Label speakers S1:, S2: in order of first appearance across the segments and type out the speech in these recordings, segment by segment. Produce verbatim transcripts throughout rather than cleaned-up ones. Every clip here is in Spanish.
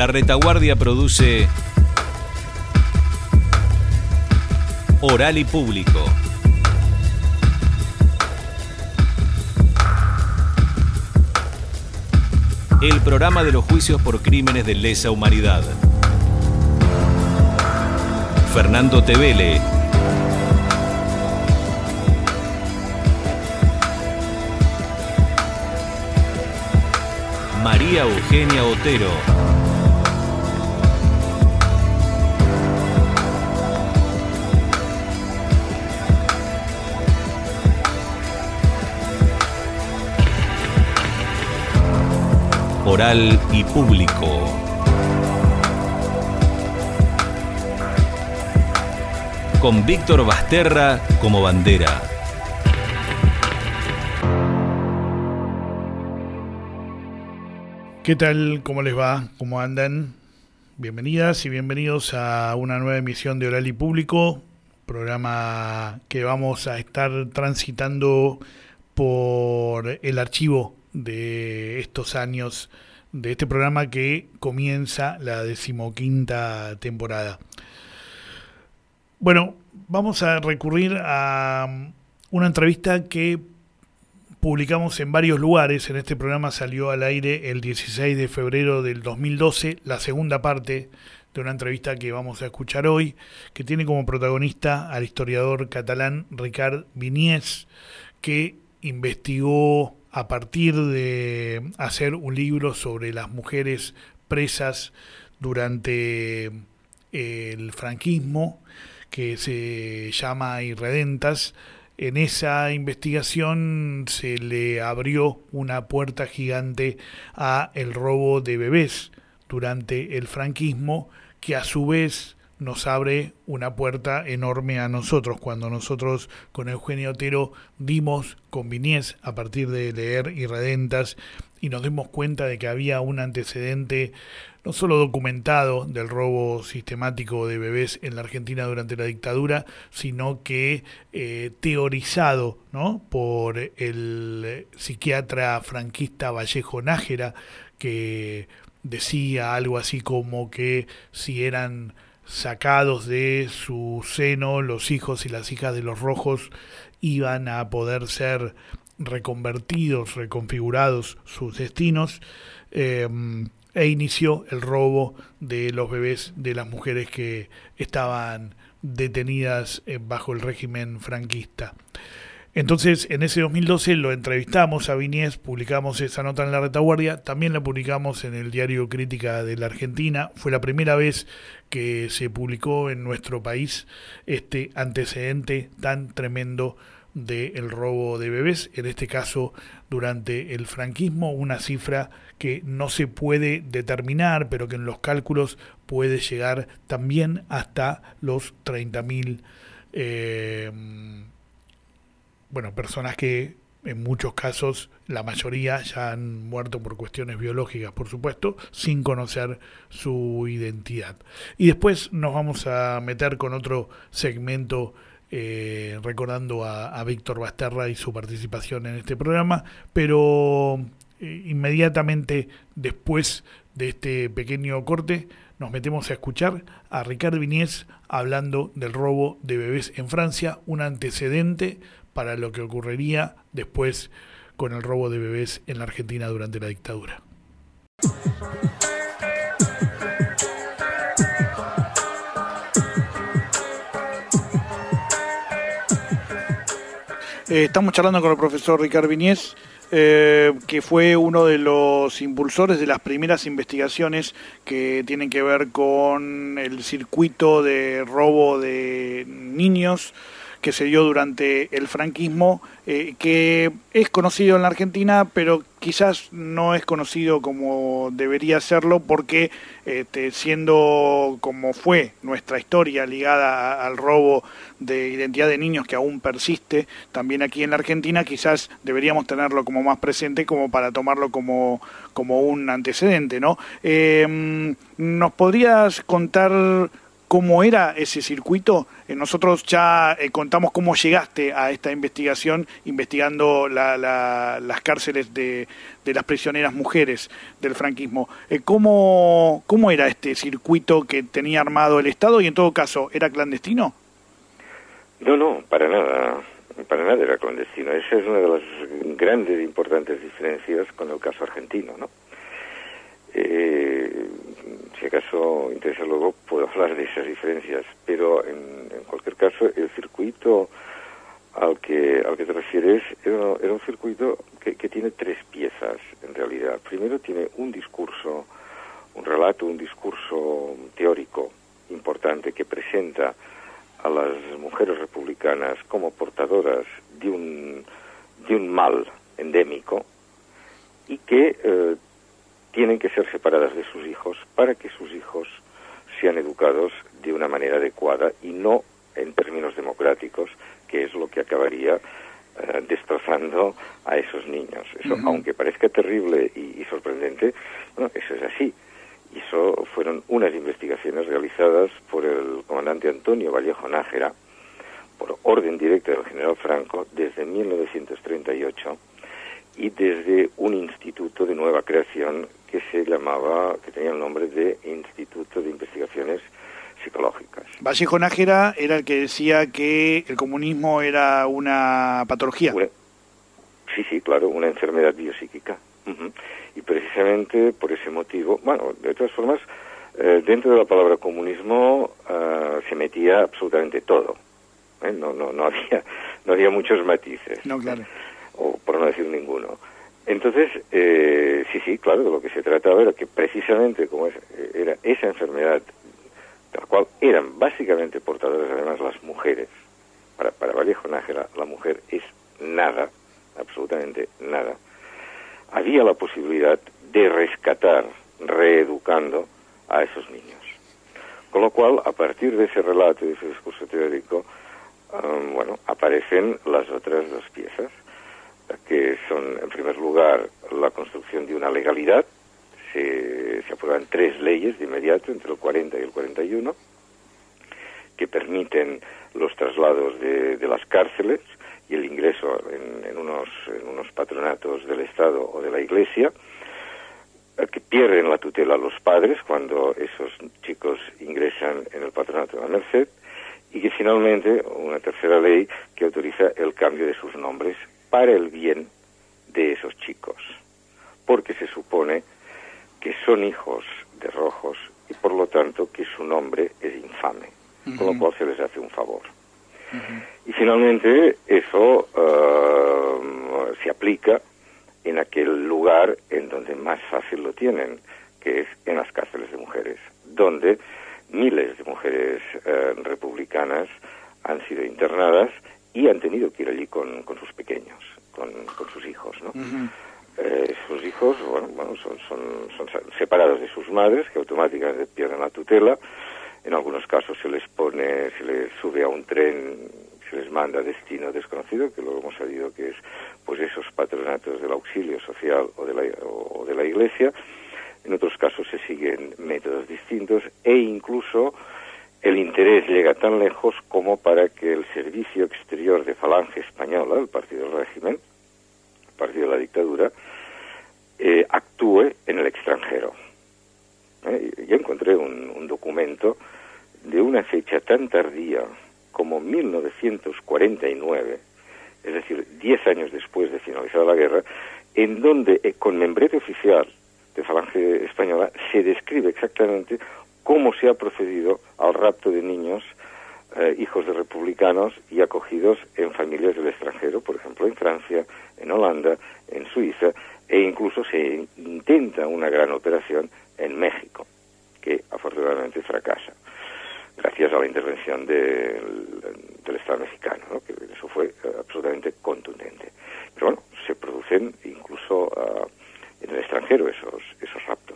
S1: La Retaguardia produce Oral y Público. El programa de los juicios por crímenes de lesa humanidad. Fernando Tevele. María Eugenia Otero. Oral y Público. Con Víctor Basterra como bandera.
S2: ¿Qué tal? ¿Cómo les va? ¿Cómo andan? Bienvenidas y bienvenidos a una nueva emisión de Oral y Público, programa que vamos a estar transitando por el archivo de estos años de este programa que comienza la decimoquinta temporada. Bueno, vamos a recurrir a una entrevista que publicamos en varios lugares. En este programa salió al aire el dieciséis de febrero del dos mil doce, la segunda parte de una entrevista que vamos a escuchar hoy, que tiene como protagonista al historiador catalán Ricard Viñés, que investigó a partir de hacer un libro sobre las mujeres presas durante el franquismo, que se llama Irredentas. En esa investigación se le abrió una puerta gigante a el robo de bebés durante el franquismo, que a su vez nos abre una puerta enorme a nosotros, cuando nosotros con Eugenio Otero dimos con Viñés a partir de leer Irredentas y nos dimos cuenta de que había un antecedente no solo documentado del robo sistemático de bebés en la Argentina durante la dictadura, sino que eh, teorizado, ¿no?, por el psiquiatra franquista Vallejo Nájera, que decía algo así como que si eran sacados de su seno los hijos y las hijas de los rojos, iban a poder ser reconvertidos, reconfigurados sus destinos, eh, e inició el robo de los bebés de las mujeres que estaban detenidas eh, bajo el régimen franquista. Entonces, en ese dos mil doce lo entrevistamos a Viñés, publicamos esa nota en La Retaguardia, también la publicamos en el diario Crítica de la Argentina. Fue la primera vez que se publicó en nuestro país este antecedente tan tremendo del robo de bebés, en este caso durante el franquismo, una cifra que no se puede determinar, pero que en los cálculos puede llegar también hasta los treinta mil eh, bueno, personas que en muchos casos, la mayoría ya han muerto por cuestiones biológicas, por supuesto, sin conocer su identidad. Y después nos vamos a meter con otro segmento eh, recordando a, a Víctor Basterra y su participación en este programa, pero eh, inmediatamente después de este pequeño corte nos metemos a escuchar a Ricard Viñés hablando del robo de bebés en Francia, un antecedente para lo que ocurriría después con el robo de bebés en la Argentina durante la dictadura. Eh, estamos charlando con el profesor Ricard Viñés, eh, que fue uno de los impulsores de las primeras investigaciones que tienen que ver con el circuito de robo de niños que se dio durante el franquismo, eh, que es conocido en la Argentina, pero quizás no es conocido como debería serlo, porque este, siendo como fue nuestra historia ligada a, al robo de identidad de niños, que aún persiste también aquí en la Argentina, quizás deberíamos tenerlo como más presente, como para tomarlo como, como un antecedente, ¿no? Eh, ¿nos podrías contar cómo era ese circuito? Eh, nosotros ya eh, contamos cómo llegaste a esta investigación, investigando la, la, las cárceles de, de las prisioneras mujeres del franquismo. Eh, ¿cómo, ¿Cómo era este circuito que tenía armado el Estado y, en todo caso, era clandestino?
S3: No, no, para nada. Para nada era clandestino. Esa es una de las grandes e importantes diferencias con el caso argentino, ¿no? Eh, si acaso interesa luego puedo hablar de esas diferencias, pero en, en cualquier caso el circuito al que al que te refieres era, era un circuito que, que tiene tres piezas en realidad. Primero tiene un discurso, un relato, un discurso teórico importante que presenta a las mujeres republicanas como portadoras de un de un mal endémico y que eh, tienen que ser separadas de sus hijos para que sus hijos sean educados de una manera adecuada y no en términos democráticos, que es lo que acabaría eh, destrozando a esos niños. Eso, uh-huh. aunque parezca terrible y, y sorprendente, bueno, eso es así. Y eso fueron unas investigaciones realizadas por el comandante Antonio Vallejo Nájera, por orden directa del general Franco, desde mil novecientos treinta y ocho, y desde un instituto de nueva creación que se llamaba, que tenía el nombre de Instituto de Investigaciones Psicológicas.
S2: Vallejo Nájera era el que decía que el comunismo era una patología.
S3: Una, sí, sí, claro, una enfermedad biopsíquica. Uh-huh. Y precisamente por ese motivo, bueno, de todas formas, eh, dentro de la palabra comunismo uh, se metía absolutamente todo. ¿eh? No, no, no había, no había muchos matices.
S2: No, claro.
S3: O por no decir ninguno. Entonces, eh, sí, sí, claro, de lo que se trataba era que precisamente como es, era esa enfermedad de la cual eran básicamente portadoras además las mujeres. Para, para Vallejo Nájera, la mujer es nada, absolutamente nada. Había la posibilidad de rescatar, reeducando a esos niños. Con lo cual, a partir de ese relato y de ese discurso teórico, um, bueno, aparecen las otras dos piezas, que son, en primer lugar, la construcción de una legalidad. Se, se aprueban tres leyes de inmediato, entre el cuarenta y el cuarenta y uno, que permiten los traslados de, de las cárceles y el ingreso en, en, unos, en unos patronatos del Estado o de la Iglesia, que pierden la tutela a los padres cuando esos chicos ingresan en el patronato de la Merced, y que finalmente una tercera ley que autoriza el cambio de sus nombres para el bien de esos chicos, porque se supone que son hijos de rojos y por lo tanto que su nombre es infame, uh-huh. con lo cual se les hace un favor. Uh-huh. Y finalmente eso uh, se aplica en aquel lugar en donde más fácil lo tienen, que es en las cárceles de mujeres, donde miles de mujeres uh, republicanas han sido internadas y han tenido que ir allí con, con sus pequeños, con, con sus hijos, ¿no? Uh-huh. Eh, sus hijos, bueno, bueno son, son, son separados de sus madres, que automáticamente pierden la tutela. En algunos casos se les pone, se les sube a un tren, se les manda a destino desconocido, que luego hemos sabido que es, pues, esos patronatos del auxilio social o de la, o de la Iglesia. En otros casos se siguen métodos distintos e incluso el interés llega tan lejos como para que el Servicio Exterior de Falange Española, el partido del régimen, el partido de la dictadura, eh, actúe en el extranjero. Eh, yo encontré un, un documento de una fecha tan tardía como mil novecientos cuarenta y nueve, es decir, diez años después de finalizada la guerra, en donde eh, con membrete oficial de Falange Española se describe exactamente cómo se ha procedido al rapto de niños, eh, hijos de republicanos y acogidos en familias del extranjero, por ejemplo en Francia, en Holanda, en Suiza, e incluso se intenta una gran operación en México, que afortunadamente fracasa, gracias a la intervención de, del Estado mexicano, ¿no? Que eso fue uh, absolutamente contundente. Pero bueno, se producen incluso uh, en el extranjero esos, esos raptos.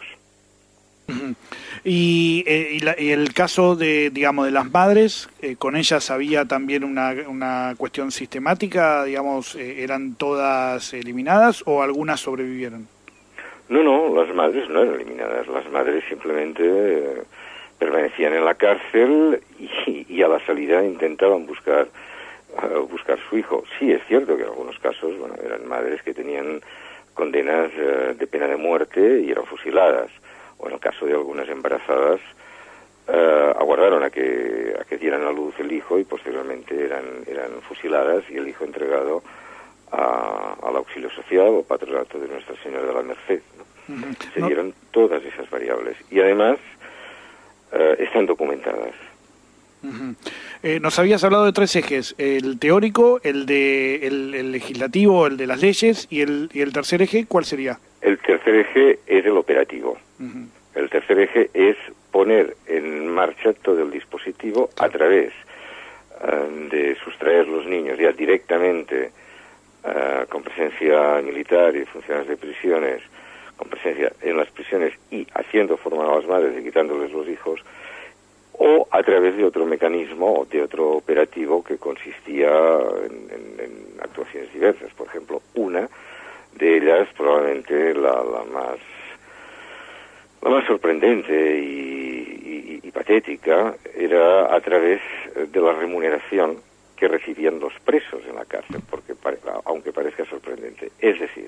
S2: Y, eh, y, la, y el caso de, digamos, de las madres, eh, con ellas había también una, una cuestión sistemática, digamos, eh, ¿eran todas eliminadas o algunas sobrevivieron?
S3: No, no, las madres no eran eliminadas, las madres simplemente eh, permanecían en la cárcel y, y a la salida intentaban buscar uh, buscar su hijo. Sí, es cierto que en algunos casos, bueno, eran madres que tenían condenas uh, de pena de muerte y eran fusiladas, o en el caso de algunas embarazadas uh, aguardaron a que a que dieran a luz el hijo y posteriormente eran eran fusiladas y el hijo entregado a, al auxilio social o patronato de Nuestra Señora de la Merced, ¿no? Uh-huh. Se no. dieron todas esas variables y además uh, están documentadas.
S2: Uh-huh. Eh, nos habías hablado de tres ejes: el teórico, el de el, el legislativo, el de las leyes, y el y el tercer eje, ¿cuál sería?
S3: El tercer eje es el operativo. Uh-huh. El tercer eje es poner en marcha todo el dispositivo a través uh, de sustraer los niños ya directamente uh, con presencia militar y funcionarios de prisiones, con presencia en las prisiones y haciendo formar a las madres y quitándoles los hijos, o a través de otro mecanismo, de otro operativo que consistía en, en, en actuaciones diversas. Por ejemplo, una de ellas, probablemente la, la más la más sorprendente y, y, y patética, era a través de la remuneración que recibían los presos en la cárcel, porque aunque parezca sorprendente. Es decir,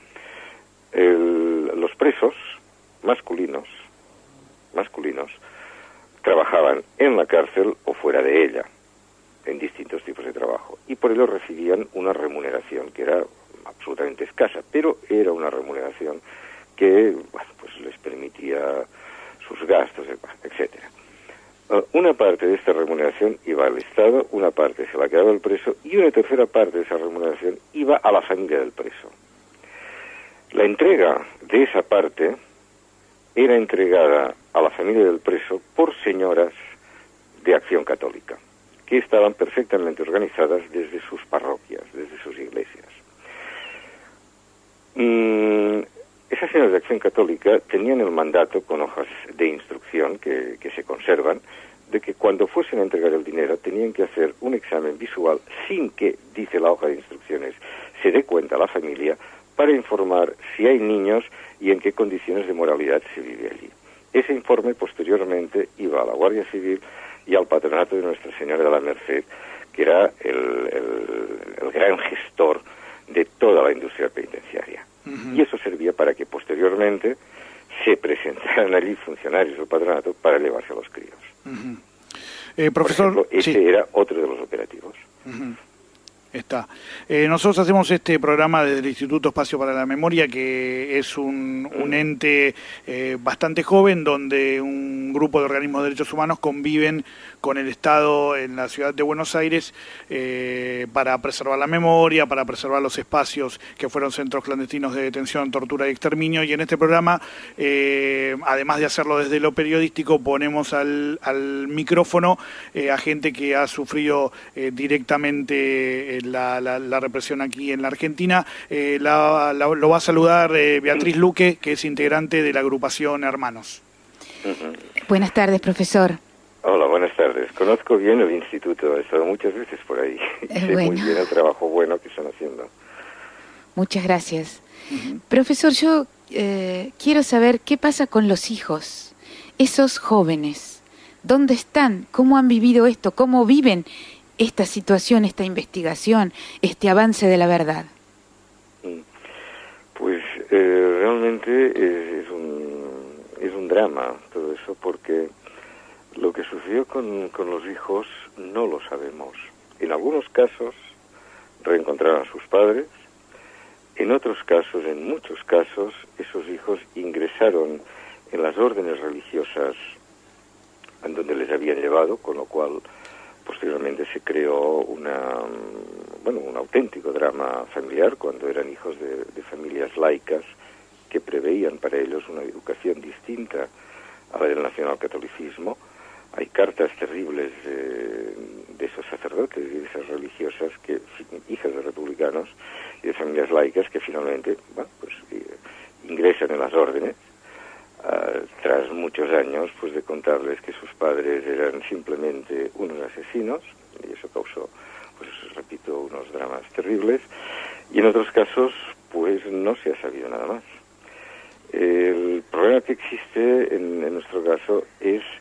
S3: el, los presos masculinos masculinos trabajaban en la cárcel o fuera de ella, en distintos tipos de trabajo, y por ello recibían una remuneración que era absolutamente escasa, pero era una remuneración que, bueno, pues les permitía sus gastos, etcétera. Una parte de esta remuneración iba al Estado, una parte se la quedaba el preso y una tercera parte de esa remuneración iba a la familia del preso. La entrega de esa parte era entregada a la familia del preso por señoras de Acción Católica, que estaban perfectamente organizadas desde sus parroquias, desde sus iglesias. Mm, esas señoras de Acción Católica tenían el mandato, con hojas de instrucción que, que se conservan, de que cuando fuesen a entregar el dinero tenían que hacer un examen visual sin que, dice la hoja de instrucciones, se dé cuenta a la familia, para informar si hay niños y en qué condiciones de moralidad se vive allí. Ese informe posteriormente iba a la Guardia Civil y al Patronato de Nuestra Señora de la Merced, que era el, el, el gran gestor de toda la industria penitenciaria. Uh-huh. Y eso servía para que posteriormente se presentaran allí funcionarios del patronato para llevarse a los críos.
S2: Uh-huh. eh, profesor,
S3: Por ejemplo, ese sí. era otro de los operativos.
S2: Uh-huh. Está. Eh, nosotros hacemos este programa desde el Instituto Espacio para la Memoria, que es un, un ente eh, bastante joven, donde un grupo de organismos de derechos humanos conviven con el Estado en la ciudad de Buenos Aires eh, para preservar la memoria, para preservar los espacios que fueron centros clandestinos de detención, tortura y exterminio. Y en este programa, eh, además de hacerlo desde lo periodístico, ponemos al, al micrófono eh, a gente que ha sufrido eh, directamente eh, La, la, la represión aquí en la Argentina. Eh, la, la, lo va a saludar eh, Beatriz Luque, que es integrante de la agrupación Hermanos.
S4: Uh-huh. Buenas tardes, profesor.
S3: Hola, buenas tardes. Conozco bien el instituto, he estado muchas veces por ahí. Y sé bueno. muy bien el trabajo bueno que están haciendo.
S4: Muchas gracias. Uh-huh. Profesor, yo eh, quiero saber qué pasa con los hijos, esos jóvenes. ¿Dónde están? ¿Cómo han vivido esto? ¿Cómo viven esta situación, esta investigación, este avance de la verdad?
S3: Pues eh, realmente es, es, un, es un drama todo eso, porque lo que sucedió con, con los hijos no lo sabemos. En algunos casos reencontraron a sus padres, en otros casos, en muchos casos, esos hijos ingresaron en las órdenes religiosas en donde les habían llevado, con lo cual posteriormente se creó una, bueno, un auténtico drama familiar cuando eran hijos de, de familias laicas que preveían para ellos una educación distinta a la del nacionalcatolicismo. Hay cartas terribles de, de esos sacerdotes y de esas religiosas, que hijas de republicanos y de familias laicas, que finalmente, bueno, pues eh, ingresan en las órdenes Uh, tras muchos años pues de contarles que sus padres eran simplemente unos asesinos, y eso causó, pues repito, unos dramas terribles, y en otros casos pues no se ha sabido nada más. El problema que existe en, en nuestro caso es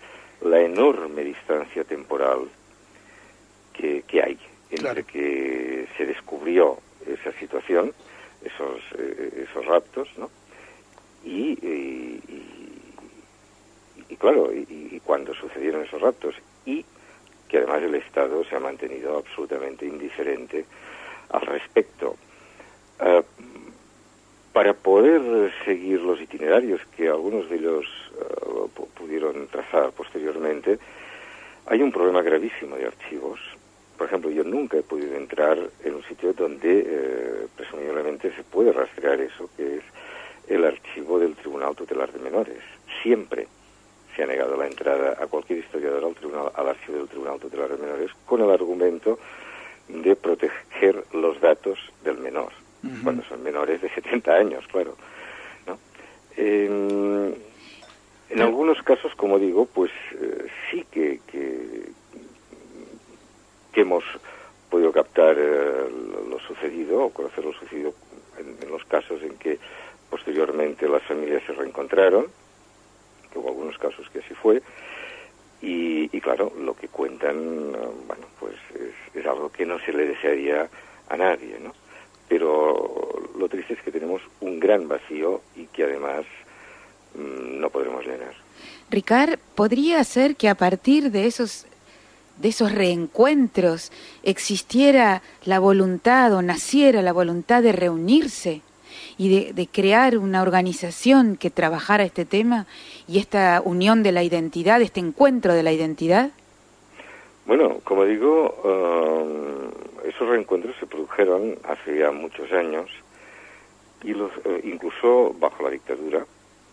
S3: la enorme distancia temporal que, que hay entre claro. que se descubrió esa situación, esos eh, esos raptos, ¿no? Y, y, y, y claro, y, y cuando sucedieron esos raptos, y que además el Estado se ha mantenido absolutamente indiferente al respecto. Uh, para poder seguir los itinerarios que algunos de ellos uh, pudieron trazar posteriormente, hay un problema gravísimo de archivos. Por ejemplo, yo nunca he podido entrar en un sitio donde eh, presumiblemente se puede rastrear eso, que es el archivo del Tribunal Tutelar de Menores. Siempre se ha negado la entrada a cualquier historiador al, tribunal, al archivo del Tribunal Tutelar de Menores con el argumento de proteger los datos del menor, uh-huh. cuando son menores de setenta años, claro, ¿no? En, en algunos casos, como digo, pues eh, sí que, que, que hemos podido captar eh, lo sucedido o conocer lo sucedido en, en los casos en que posteriormente las familias se reencontraron, que hubo algunos casos que así fue, y, y claro, lo que cuentan, bueno, pues es, es algo que no se le desearía a nadie, ¿no? Pero lo triste es que tenemos un gran vacío y que además mmm, no podremos llenar.
S4: Ricard, ¿podría ser que a partir de esos de esos reencuentros existiera la voluntad o naciera la voluntad de reunirse y de, de crear una organización que trabajara este tema y esta unión de la identidad, este encuentro de la identidad?
S3: Bueno, como digo, uh, esos reencuentros se produjeron hace ya muchos años, y los, uh, incluso bajo la dictadura,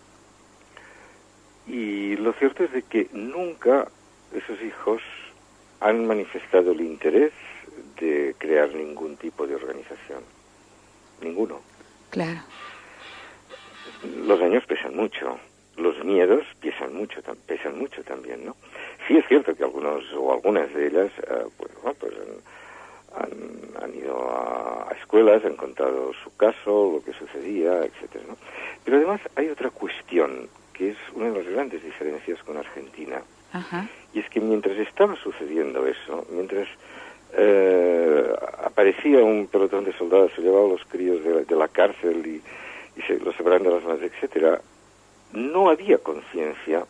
S3: y lo cierto es de que nunca esos hijos han manifestado el interés de crear ningún tipo de organización. Ninguno.
S4: Claro.
S3: Los años pesan mucho, los miedos pesan mucho, pesan mucho también, ¿no? Sí es cierto que algunos o algunas de ellas, uh, pues, bueno, pues han, han, han ido a, a escuelas, han contado su caso, lo que sucedía, etcétera, ¿no? Pero además hay otra cuestión que es una de las grandes diferencias con Argentina.
S4: Ajá.
S3: Y es que mientras estaba sucediendo eso, mientras eh, aparecía un pelotón de soldados, se llevaba a los críos de la, de la cárcel y, y se los separaban de las madres, etcétera, no había conciencia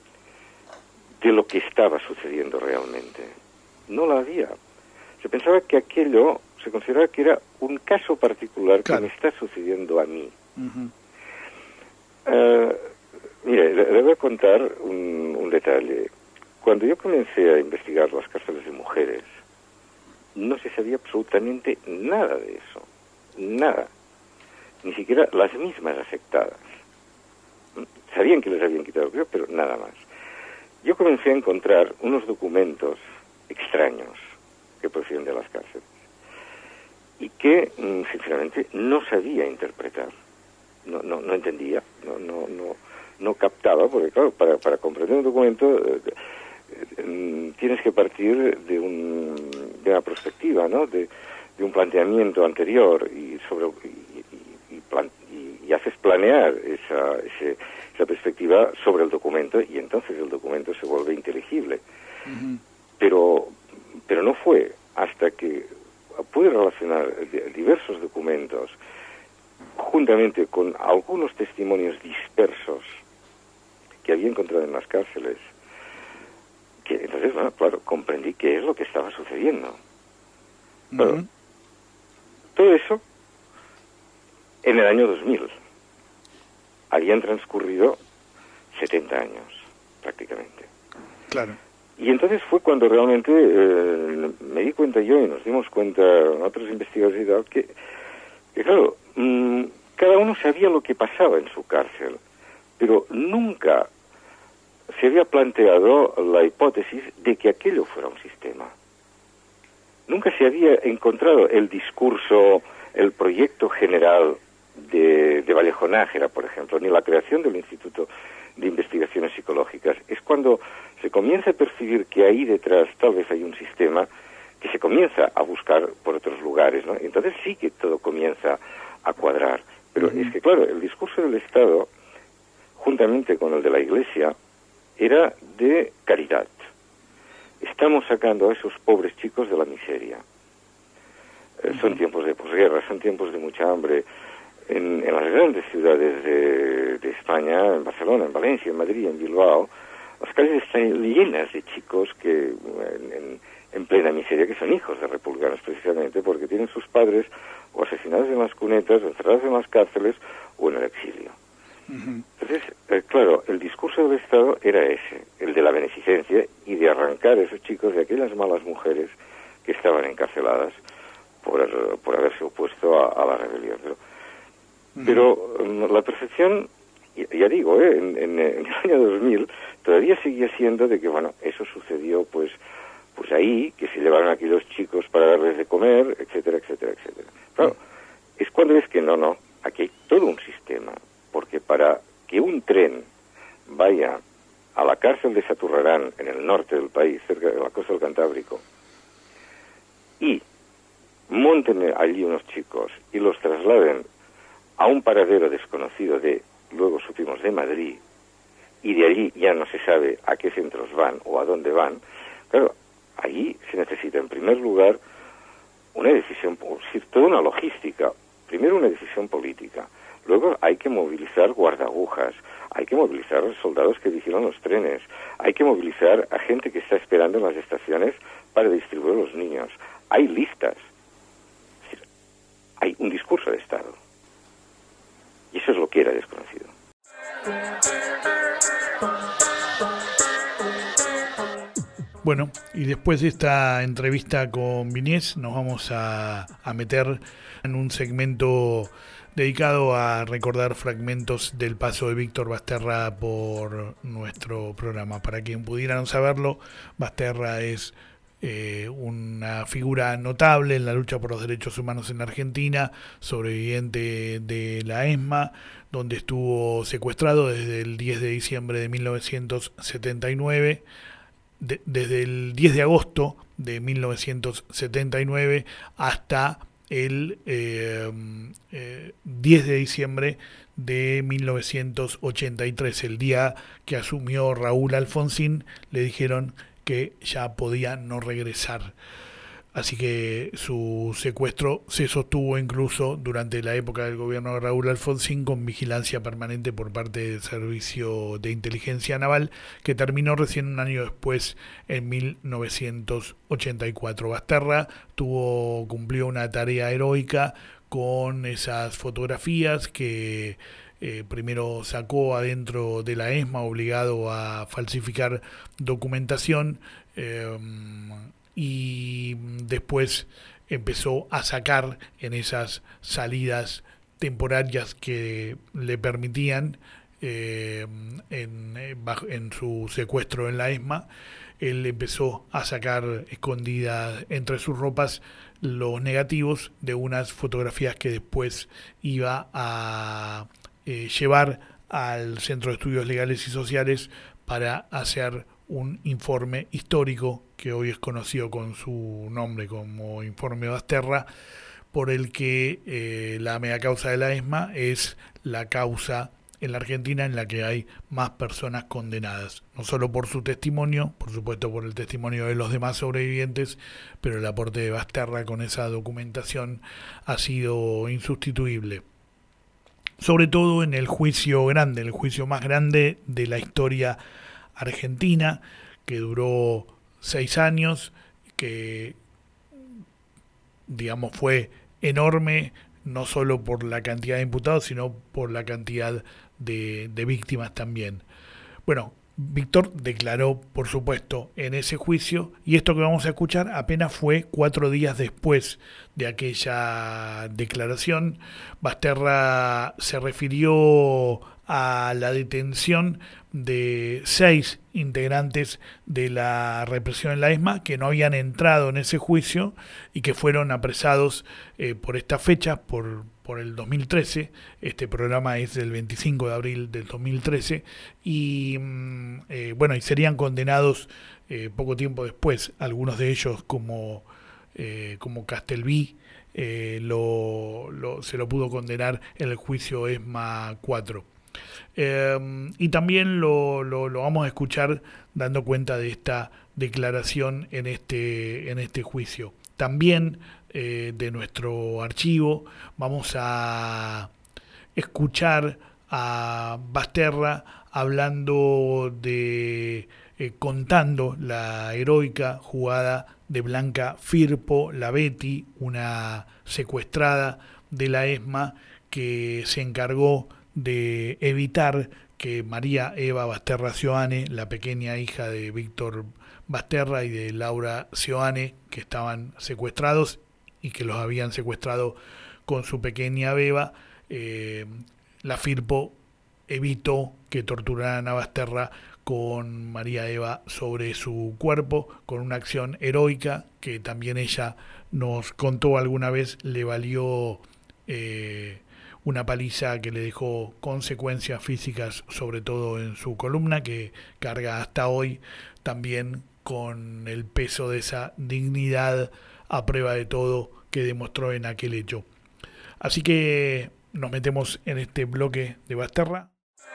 S3: de lo que estaba sucediendo realmente. No la había. Se pensaba que aquello, se consideraba que era un caso particular, claro, que me está sucediendo a mí. Uh-huh. Uh, mire, le, le voy a contar un, un detalle. Cuando yo comencé a investigar las cárceles de mujeres, no se sabía absolutamente nada de eso. Nada. Ni siquiera las mismas afectadas. Sabían que les habían quitado el crío, pero nada más. Yo comencé a encontrar unos documentos extraños que procedían de las cárceles y que, sinceramente, no sabía interpretar. No, no, no entendía, no, no, no, no captaba, porque claro, para, para comprender un documento eh, eh, tienes que partir de, un, de una perspectiva, ¿no? De, de un planteamiento anterior y sobre y, y, y, plan, y, y haces planear esa, ese, esa perspectiva sobre el documento y entonces el documento se vuelve inteligible. Uh-huh. Pero, pero no fue hasta que pude relacionar diversos documentos juntamente con algunos testimonios dispersos que había encontrado en las cárceles, que entonces, bueno, claro, comprendí qué es lo que estaba sucediendo. Uh-huh. Pero, todo eso en el año dos mil. Habían transcurrido setenta años, prácticamente.
S2: Claro.
S3: Y entonces fue cuando realmente eh, me di cuenta yo y nos dimos cuenta otros investigadores y tal, que, que claro, mmm, cada uno sabía lo que pasaba en su cárcel, pero nunca se había planteado la hipótesis de que aquello fuera un sistema. Nunca se había encontrado el discurso, el proyecto general de, de Vallejo Nájera, por ejemplo, ni la creación del Instituto de Investigaciones Psicológicas. Es cuando se comienza a percibir que ahí detrás tal vez hay un sistema que se comienza a buscar por otros lugares, ¿no? Y entonces sí que todo comienza a cuadrar. Pero uh-huh. es que, claro, el discurso del Estado, juntamente con el de la Iglesia, era de caridad. Estamos sacando a esos pobres chicos de la miseria. Eh, uh-huh. Son tiempos de posguerra, son tiempos de mucha hambre. En, en las grandes ciudades de, de España, en Barcelona, en Valencia, en Madrid, en Bilbao, las calles están llenas de chicos que en, en, en plena miseria, que son hijos de republicanos precisamente, porque tienen sus padres o asesinados en las cunetas, o encerrados en las cárceles, o en el exilio. Uh-huh. Entonces, eh, claro, el discurso del Estado era ese, el de la beneficencia y de arrancar a esos chicos de aquellas malas mujeres que estaban encarceladas por, por haberse opuesto a, a la rebelión. Pero, uh-huh. pero um, la percepción, ya, ya digo, eh, en, en, en el año dos mil, todavía seguía siendo de que, bueno, eso sucedió, pues, pues ahí, que se llevaron aquí los chicos para darles de comer, etcétera, etcétera, etcétera. Claro, uh-huh. es cuando es que no, no, aquí hay todo un sistema, porque para que un tren vaya a la cárcel de Saturrarán, en el norte del país, cerca de la costa del Cantábrico, y monten allí unos chicos y los trasladen a un paradero desconocido de, luego supimos, de Madrid, y de allí ya no se sabe a qué centros van o a dónde van, claro, allí se necesita en primer lugar una decisión, toda una logística, primero una decisión política. Luego hay que movilizar guardaagujas, hay que movilizar soldados que vigilan los trenes, hay que movilizar a gente que está esperando en las estaciones para distribuir a los niños. Hay listas. Es decir, hay un discurso de Estado. Y eso es lo que era desconocido.
S2: Bueno, y después de esta entrevista con Viñés nos vamos a, a meter en un segmento dedicado a recordar fragmentos del paso de Víctor Basterra por nuestro programa. Para quien pudiera no saberlo, Basterra es eh, una figura notable en la lucha por los derechos humanos en Argentina, sobreviviente de la ESMA, donde estuvo secuestrado desde el diez de diciembre de mil novecientos setenta y nueve, de, desde el diez de agosto de mil novecientos setenta y nueve hasta el eh, eh, diez de diciembre de mil novecientos ochenta y tres, el día que asumió Raúl Alfonsín, le dijeron que ya podía no regresar. Así que su secuestro se sostuvo incluso durante la época del gobierno de Raúl Alfonsín con vigilancia permanente por parte del Servicio de Inteligencia Naval, que terminó recién un año después, en mil novecientos ochenta y cuatro. Basterra tuvo, cumplió una tarea heroica con esas fotografías que eh, primero sacó adentro de la ESMA, obligado a falsificar documentación, eh, y después empezó a sacar en esas salidas temporarias que le permitían eh, en, en su secuestro en la ESMA. Él empezó a sacar escondidas entre sus ropas los negativos de unas fotografías que después iba a eh, llevar al Centro de Estudios Legales y Sociales para hacer un informe histórico que hoy es conocido con su nombre como Informe Basterra, por el que eh, la mega causa de la ESMA es la causa en la Argentina en la que hay más personas condenadas, no solo por su testimonio, por supuesto por el testimonio de los demás sobrevivientes, pero el aporte de Basterra con esa documentación ha sido insustituible. Sobre todo en el juicio grande, el juicio más grande de la historia argentina, que duró seis años, que digamos fue enorme, no solo por la cantidad de imputados, sino por la cantidad de, de víctimas también. Bueno, Víctor declaró, por supuesto, en ese juicio, y esto que vamos a escuchar apenas fue cuatro días después de aquella declaración. Basterra se refirió a la detención de seis integrantes de la represión en la ESMA que no habían entrado en ese juicio y que fueron apresados eh, por esta fecha, por, por el dos mil trece. Este programa es del veinticinco de abril del dos mil trece y eh, bueno, y serían condenados eh, poco tiempo después. Algunos de ellos, como, eh, como Castelví, eh, lo, lo, se lo pudo condenar en el juicio ESMA cuatro. Eh, y también lo, lo, lo vamos a escuchar dando cuenta de esta declaración en este, en este juicio. También eh, de nuestro archivo vamos a escuchar a Basterra hablando de, eh, contando la heroica jugada de Blanca Firpo, la Betty, una secuestrada de la ESMA que se encargó de evitar que María Eva Basterra Seoane, la pequeña hija de Víctor Basterra y de Laura Seoane, que estaban secuestrados y que los habían secuestrado con su pequeña beba, eh, la Firpo evitó que torturaran a Basterra con María Eva sobre su cuerpo, con una acción heroica que también ella nos contó alguna vez le valió eh, una paliza que le dejó consecuencias físicas, sobre todo en su columna, que carga hasta hoy también con el peso de esa dignidad a prueba de todo que demostró en aquel hecho. Así que nos metemos en este bloque de Basterra.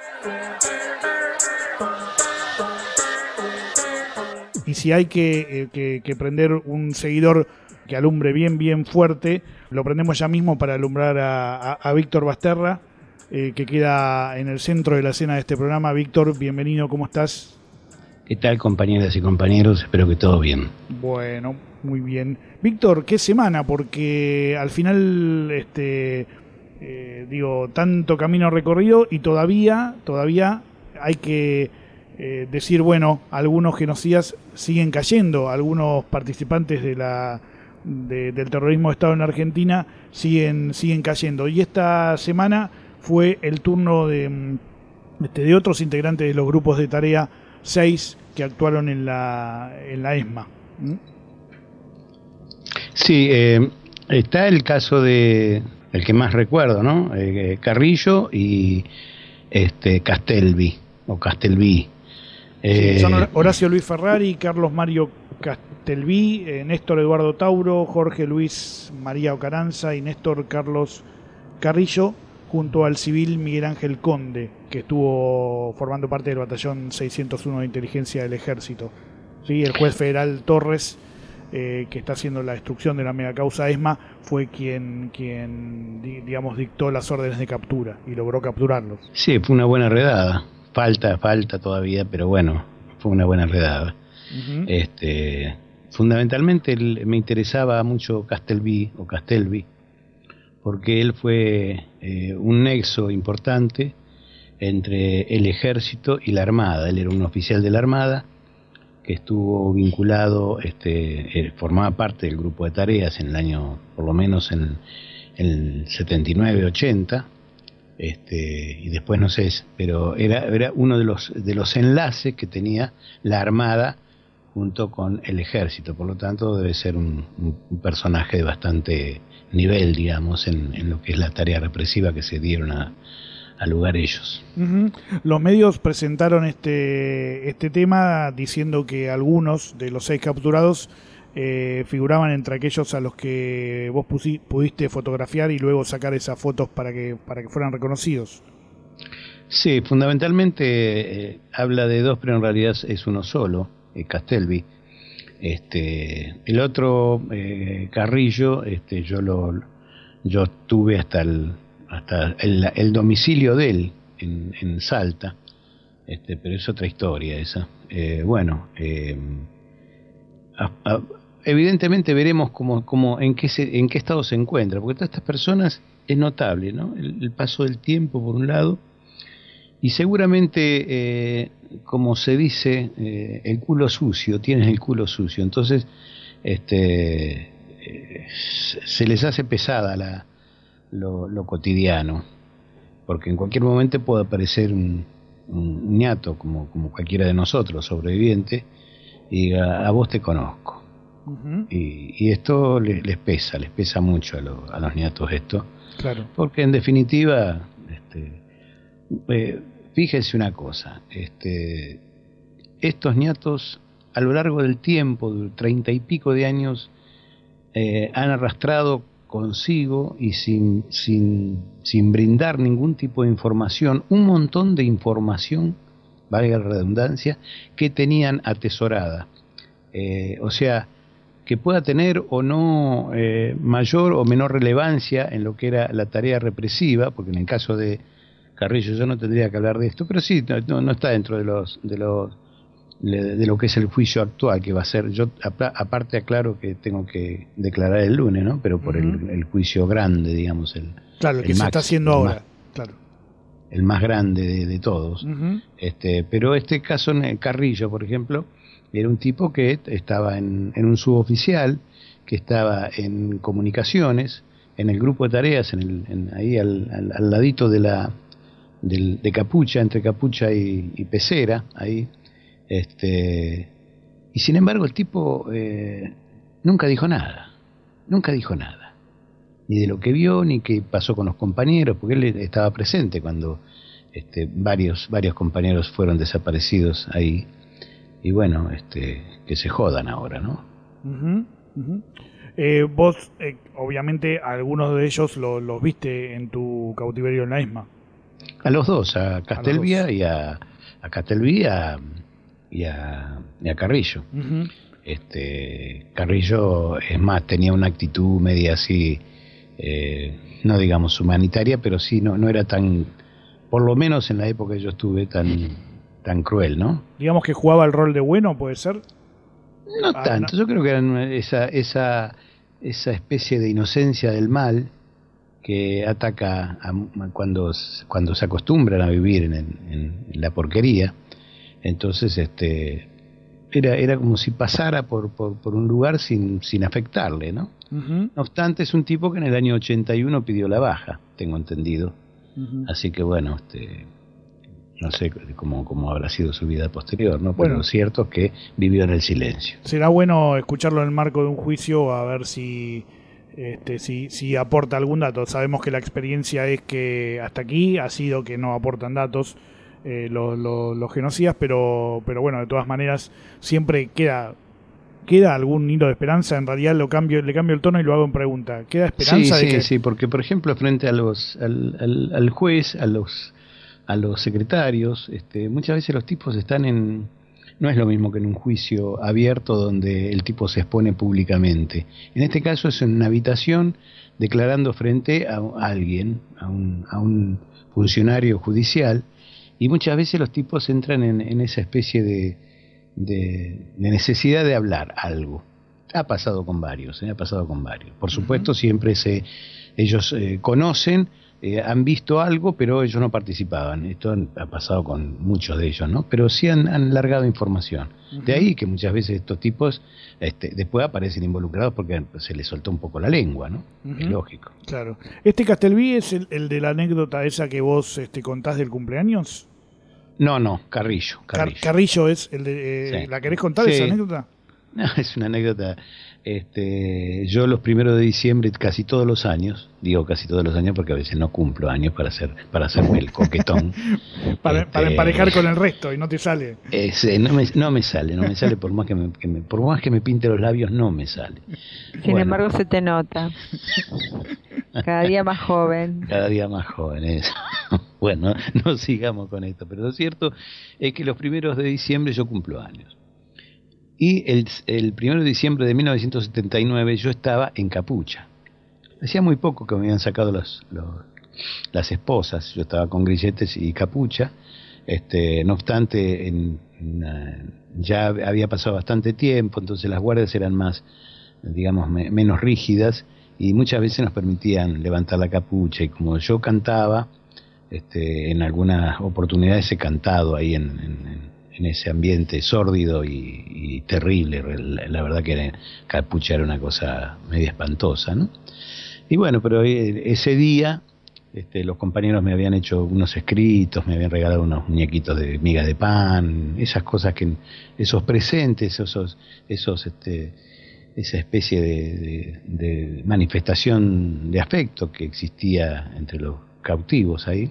S2: Y si hay que, eh, que, que prender un seguidor que alumbre bien, bien fuerte, lo prendemos ya mismo para alumbrar a, a, a Víctor Basterra, eh, que queda en el centro de la escena de este programa. Víctor, bienvenido, ¿cómo estás?
S5: ¿Qué tal, compañeras y compañeros? Espero que todo bien.
S2: Bueno, muy bien. Víctor, ¿qué semana? Porque al final, este, eh, digo, tanto camino recorrido y todavía, todavía hay que eh, decir, bueno, algunos genocidas siguen cayendo, algunos participantes de la de, del terrorismo de Estado en Argentina siguen siguen cayendo. Y esta semana fue el turno de, este, de otros integrantes de los grupos de tarea seis que actuaron en la en la ESMA. ¿Mm?
S5: Sí, eh, está el caso de el que más recuerdo, ¿no? Eh, Carrillo y este Castelvi o Castelví. Eh,
S2: sí, son Horacio Luis Ferrari, Carlos Mario Castelví, eh, Néstor Eduardo Tauro, Jorge Luis María Ocaranza y Néstor Carlos Carrillo, junto al civil Miguel Ángel Conde, que estuvo formando parte del batallón seiscientos uno de inteligencia del ejército. Sí, el juez federal Torres, eh, que está haciendo la instrucción de la megacausa ESMA, fue quien, quien digamos, dictó las órdenes de captura y logró capturarlos.
S5: Sí, fue una buena redada. Falta, falta todavía, pero bueno, fue una buena redada. Uh-huh. Este, fundamentalmente el, me interesaba mucho Castelví o Castelvi, porque él fue eh, un nexo importante entre el ejército y la armada. Él era un oficial de la armada que estuvo vinculado, este, eh, formaba parte del grupo de tareas en el año, por lo menos en, en el setenta y nueve ochenta. Este, y después no sé, pero era, era uno de los, de los enlaces que tenía la Armada junto con el Ejército, por lo tanto debe ser un, un personaje de bastante nivel, digamos, en, en lo que es la tarea represiva que se dieron a, a lugar ellos.
S2: Uh-huh. Los medios presentaron este, este tema diciendo que algunos de los seis capturados Eh, figuraban entre aquellos a los que vos pusi, pudiste fotografiar y luego sacar esas fotos para que para que fueran reconocidos.
S5: Sí, fundamentalmente eh, habla de dos, pero en realidad es uno solo, eh, Castelvi. Este, el otro eh, Carrillo, este, yo lo yo tuve hasta el hasta el, el domicilio de él en, en Salta, este, pero es otra historia esa. Eh, bueno. Eh, A, a, evidentemente veremos cómo, cómo, en qué se, en qué estado se encuentra, porque todas estas personas es notable, ¿no? El, el paso del tiempo por un lado, y seguramente, eh, como se dice, eh, el culo sucio, tienen el culo sucio, entonces este, eh, se les hace pesada la, lo, lo cotidiano, porque en cualquier momento puede aparecer un, un ñato, como, como cualquiera de nosotros, sobreviviente, y a, a vos te conozco. Uh-huh. y, y esto les, les pesa, les pesa mucho a, lo, a los nietos esto.
S2: Claro.
S5: Porque en definitiva, este, eh, fíjense una cosa, este, estos nietos a lo largo del tiempo, de treinta y pico de años, eh, han arrastrado consigo y sin, sin, sin brindar ningún tipo de información, un montón de información, valga la redundancia, que tenían atesorada. Eh, o sea, que pueda tener o no eh, mayor o menor relevancia en lo que era la tarea represiva, porque en el caso de Carrillo yo no tendría que hablar de esto, pero sí, no, no está dentro de los de los de, de lo que es el juicio actual que va a ser. Yo aparte aclaro que tengo que declarar el lunes, ¿no? Pero por uh-huh. el, el juicio grande, digamos, el
S2: claro, el que el se máximo, está haciendo ahora, más, claro,
S5: el más grande de, de todos. Uh-huh. Este, pero este caso en Carrillo, por ejemplo, era un tipo que estaba en, en un suboficial, que estaba en comunicaciones, en el grupo de tareas, en el, en, ahí al, al, al ladito de la del, de Capucha, entre Capucha y, y Pecera, ahí. Este, y sin embargo el tipo eh, nunca dijo nada, nunca dijo nada, ni de lo que vio, ni qué pasó con los compañeros, porque él estaba presente cuando este, varios, varios compañeros fueron desaparecidos ahí. Y bueno, este, que se jodan ahora, ¿no?
S2: Uh-huh, uh-huh. Eh, vos, eh, obviamente, algunos de ellos los lo viste en tu cautiverio en la ESMA.
S5: A los dos, a Castelvia a dos. y a, a Castelvia y a, y a Carrillo. Uh-huh. Este, Carrillo, es más, tenía una actitud media así, eh, no digamos humanitaria, pero sí, no, no era tan, por lo menos en la época que yo estuve, tan... tan cruel, ¿no?
S2: Digamos que jugaba el rol de bueno, ¿puede ser?
S5: No ah, tanto, no. Yo creo que era esa, esa, esa especie de inocencia del mal que ataca a, a cuando, cuando se acostumbran a vivir en, en, en la porquería. Entonces, este, era, era como si pasara por, por, por un lugar sin, sin afectarle, ¿no? Uh-huh. No obstante, es un tipo que en el año ochenta y uno pidió la baja, tengo entendido. Uh-huh. Así que bueno, este... no sé cómo, cómo habrá sido su vida posterior, ¿no? Pero bueno, lo cierto es que vivió en el silencio.
S2: Será bueno escucharlo en el marco de un juicio a ver si, este, si, si aporta algún dato. Sabemos que la experiencia es que hasta aquí ha sido que no aportan datos eh, los, los, los genocidas, pero, pero bueno, de todas maneras siempre queda... ¿Queda algún hilo de esperanza? En realidad lo cambio, le cambio el tono y lo hago en pregunta. ¿Queda esperanza
S5: sí,
S2: de
S5: sí,
S2: que...?
S5: Sí, porque por ejemplo frente a los al, al, al juez, a los a los secretarios, este, muchas veces los tipos están en... No es lo mismo que en un juicio abierto donde el tipo se expone públicamente. En este caso es en una habitación declarando frente a alguien, a un, a un funcionario judicial, y muchas veces los tipos entran en, en esa especie de, de, de necesidad de hablar algo. Ha pasado con varios, ¿eh? ha pasado con varios. Por supuesto, uh-huh. siempre se, ellos eh, conocen, eh, han visto algo, pero ellos no participaban. Esto han, ha pasado con muchos de ellos, ¿no? Pero sí han, han largado información. Uh-huh. De ahí que muchas veces estos tipos este, después aparecen involucrados porque se les soltó un poco la lengua, ¿no? Uh-huh. Es lógico.
S2: Claro. ¿Este Castelví es el, el de la anécdota esa que vos este, contás del cumpleaños?
S5: No, no, Carrillo. Carrillo,
S2: Car- Carrillo es el de... Eh, sí. ¿La querés contar, sí. esa anécdota?
S5: No, es una anécdota. Este, yo los primeros de diciembre, casi todos los años, digo casi todos los años porque a veces no cumplo años para hacer para hacerme el coquetón.
S2: para,
S5: este,
S2: para emparejar con el resto y no te sale.
S5: Ese, no, me, no me sale, no me sale por más que me, que me, por más que me pinte los labios, no me sale.
S6: Sin bueno. embargo, se te nota. Cada día más joven.
S5: Cada día más joven, eso. Bueno, no sigamos con esto, pero lo cierto es que los primeros de diciembre yo cumplo años. Y el, el primero de diciembre de mil novecientos setenta y nueve yo estaba en Capucha. Hacía muy poco que me habían sacado los, los, las esposas. Yo estaba con grilletes y capucha. Este, no obstante, en, en, ya había pasado bastante tiempo, entonces las guardias eran más, digamos, me, menos rígidas y muchas veces nos permitían levantar la capucha. Y como yo cantaba, este, en algunas oportunidades he cantado ahí en... en, en en ese ambiente sórdido y, y terrible. La, la verdad que Capucha era una cosa media espantosa, ¿no? Y bueno, pero ese día este, los compañeros me habían hecho unos escritos, me habían regalado unos muñequitos de miga de pan, esas cosas que, esos presentes, esos, esos este, esa especie de, de, de manifestación de afecto que existía entre los cautivos ahí.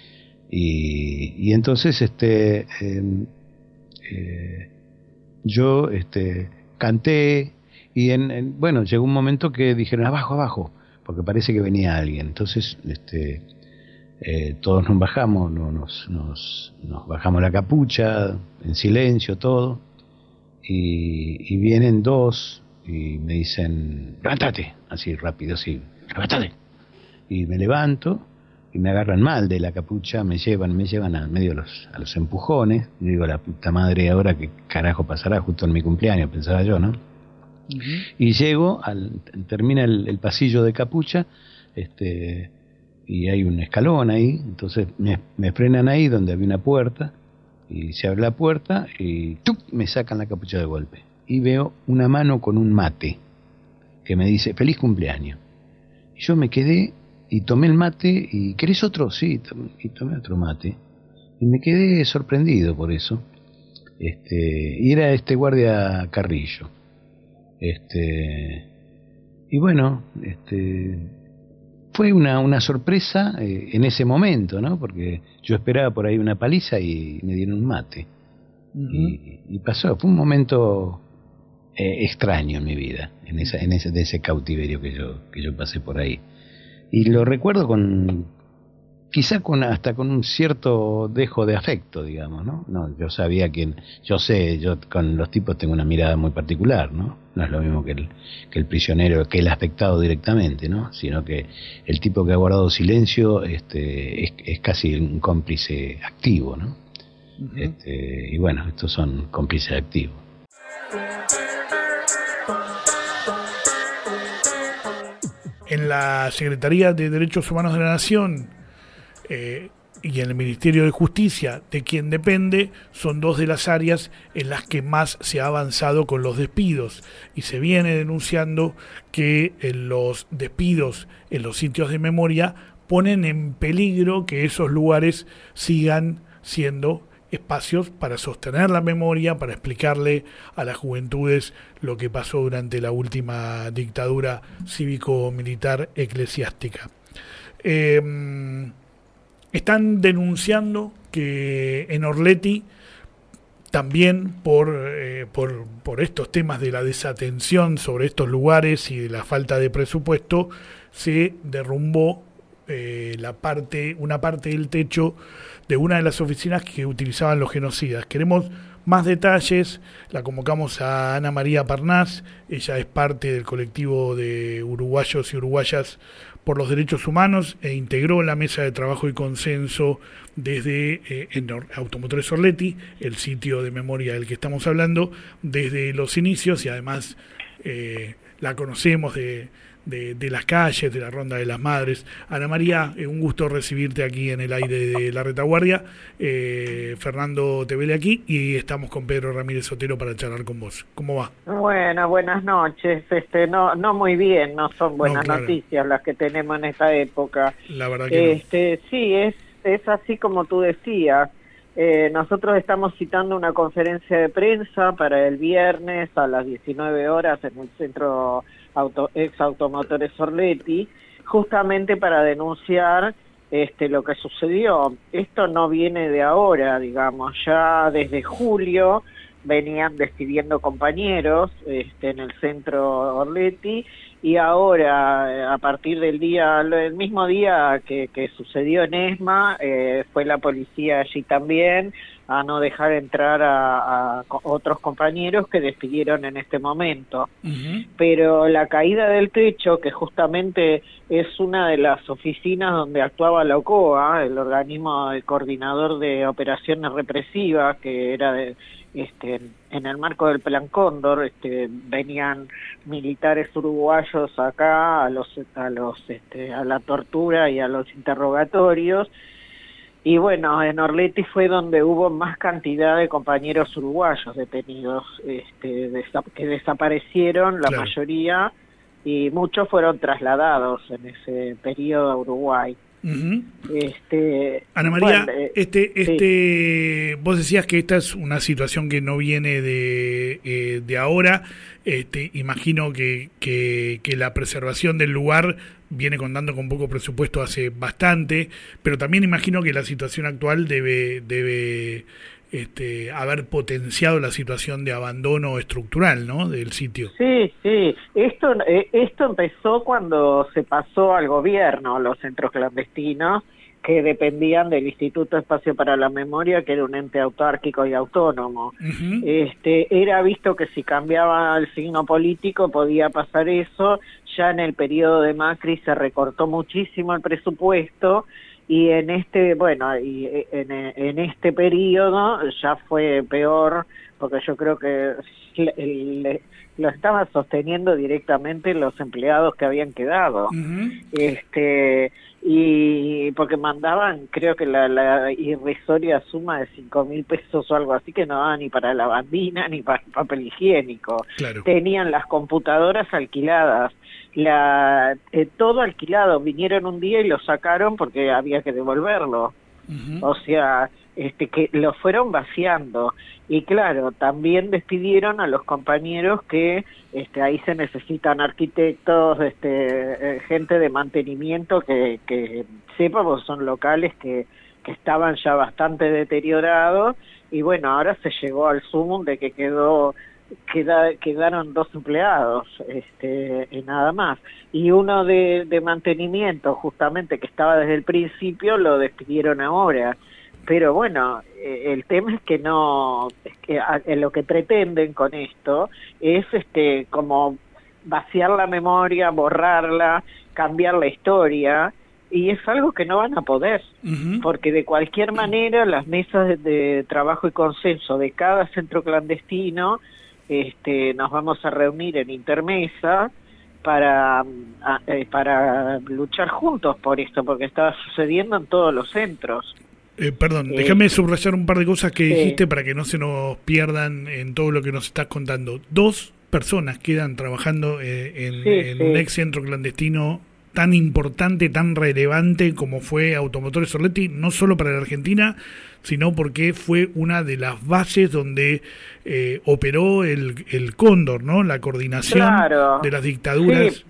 S5: Y, y entonces este eh, Eh, yo este, canté y en, en, bueno, llegó un momento que dijeron abajo, abajo, porque parece que venía alguien. Entonces, este, eh, todos nos bajamos, no, nos, nos, nos bajamos la capucha, en silencio, todo, y, y vienen dos y me dicen, levántate, así rápido, así, levántate. Y me levanto y me agarran mal de la capucha, me llevan, me llevan a medio a los, a los empujones. Y digo, la puta madre, ahora qué carajo pasará justo en mi cumpleaños, pensaba yo, ¿no? Uh-huh. Y llego, al, termina el, el pasillo de capucha, este, y hay un escalón ahí, entonces me, me frenan ahí donde había una puerta, y se abre la puerta y ¡tuc! Me sacan la capucha de golpe. Y veo una mano con un mate que me dice, feliz cumpleaños. Y yo me quedé y tomé el mate y, ¿querés otro? Sí, tom- y tomé otro mate. Y me quedé sorprendido por eso. Este, y era este guardia Carrillo. Este, y bueno, este, fue una, una sorpresa eh, en ese momento, ¿no? Porque yo esperaba por ahí una paliza y me dieron un mate. Uh-huh. y, y pasó, fue un momento eh, extraño en mi vida, en esa, en ese, de ese cautiverio que yo, que yo pasé por ahí. Y lo recuerdo con, quizá con hasta con un cierto dejo de afecto, digamos, ¿no? No, yo sabía quién, yo sé, yo con los tipos tengo una mirada muy particular, ¿no? No es lo mismo que el, que el prisionero, que el afectado directamente, ¿no? Sino que el tipo que ha guardado silencio, este, es, es casi un cómplice activo, ¿no? Uh-huh. Este, y bueno, estos son cómplices activos.
S2: En la Secretaría de Derechos Humanos de la Nación eh, y en el Ministerio de Justicia, de quien depende, son dos de las áreas en las que más se ha avanzado con los despidos. Y se viene denunciando que en los despidos en los sitios de memoria ponen en peligro que esos lugares sigan siendo espacios para sostener la memoria, para explicarle a las juventudes lo que pasó durante la última dictadura cívico-militar eclesiástica. Eh, están denunciando que en Orleti, también por, eh, por, por estos temas de la desatención sobre estos lugares y de la falta de presupuesto, se derrumbó eh, la parte, una parte del techo de una de las oficinas que utilizaban los genocidas. Queremos más detalles, la convocamos a Ana María Parnás, ella es parte del colectivo de uruguayos y uruguayas por los derechos humanos e integró la mesa de trabajo y consenso desde eh, en Automotores Orleti, el sitio de memoria del que estamos hablando, desde los inicios, y además eh, la conocemos de De, de las calles, de la Ronda de las Madres. Ana María, eh, un gusto recibirte aquí en el aire de La Retaguardia. Eh, Fernando te vele aquí y estamos con Pedro Ramírez Sotelo para charlar con vos. ¿Cómo va?
S7: Bueno, buenas noches. Este, no, no muy bien, no son buenas
S2: no, claro.
S7: noticias las que tenemos en esta época.
S2: La verdad que
S7: este, no. Sí, es, es así como tú decías. Eh, nosotros estamos citando una conferencia de prensa para el viernes a las diecinueve horas en el centro Auto, ex Automotores Orleti, justamente para denunciar este lo que sucedió. Esto no viene de ahora, digamos, ya desde julio venían despidiendo compañeros este, en el centro Orleti, y ahora, a partir del día, el mismo día que, que sucedió en ESMA, eh, fue la policía allí también a no dejar entrar a, a otros compañeros que despidieron en este momento. Uh-huh. Pero la caída del techo, que justamente es una de las oficinas donde actuaba la OCOA, el organismo de coordinador de operaciones represivas, que era de, este, en el marco del Plan Cóndor, este, venían militares uruguayos acá a los, a los, este, a la tortura y a los interrogatorios. Y bueno, en Orleti fue donde hubo más cantidad de compañeros uruguayos detenidos, este, desa- que desaparecieron, la claro. mayoría, y muchos fueron trasladados en ese periodo a Uruguay.
S2: Uh-huh.
S7: Este,
S2: Ana María,
S7: bueno, eh,
S2: este, este,
S7: sí.
S2: vos decías que esta es una situación que no viene de, eh, de ahora. Este, imagino que, que, que la preservación del lugar viene contando con poco presupuesto hace bastante, pero también imagino que la situación actual debe, debe este, haber potenciado la situación de abandono estructural, ¿no?, del sitio.
S7: Sí, sí. Esto, eh, esto empezó cuando se pasó al gobierno, los centros clandestinos, que dependían del Instituto Espacio para la Memoria, que era un ente autárquico y autónomo. Uh-huh. Este, era visto que si cambiaba el signo político podía pasar eso. Ya en el periodo de Macri se recortó muchísimo el presupuesto, y en este, bueno, y en, en este periodo ya fue peor, porque yo creo que le, le, lo estaban sosteniendo directamente los empleados que habían quedado. Uh-huh. Este, y porque mandaban, creo que la, la irrisoria suma de cinco mil pesos o algo así, que no daba ni para la lavandina ni para el papel higiénico. Claro. Tenían las computadoras alquiladas, la eh, todo alquilado. Vinieron un día y lo sacaron porque había que devolverlo. Uh-huh. O sea, este que lo fueron vaciando. Y claro, también despidieron a los compañeros que este ahí se necesitan arquitectos, este eh, gente de mantenimiento que, que sepa, porque son locales que, que estaban ya bastante deteriorados, y bueno, ahora se llegó al sumum de que quedó queda, quedaron dos empleados, este y nada más, y uno de, de mantenimiento justamente que estaba desde el principio lo despidieron ahora. Pero bueno, eh, el tema es que no, es que a, a lo que pretenden con esto es este como vaciar la memoria, borrarla, cambiar la historia, y es algo que no van a poder, uh-huh. porque de cualquier manera las mesas de, de trabajo y consenso de cada centro clandestino, este, nos vamos a reunir en intermesa para a, eh, para luchar juntos por esto, porque está sucediendo en todos los centros.
S2: Eh, perdón, eh, déjame subrayar un par de cosas que eh, dijiste para que no se nos pierdan en todo lo que nos estás contando. Dos personas quedan trabajando eh, en,
S7: sí,
S2: en
S7: sí.
S2: un ex centro clandestino tan importante, tan relevante como fue Automotores Orletti, no solo para la Argentina, sino porque fue una de las bases donde eh, operó el, el Cóndor, ¿no? La coordinación
S7: claro.
S2: de las dictaduras.
S7: Sí.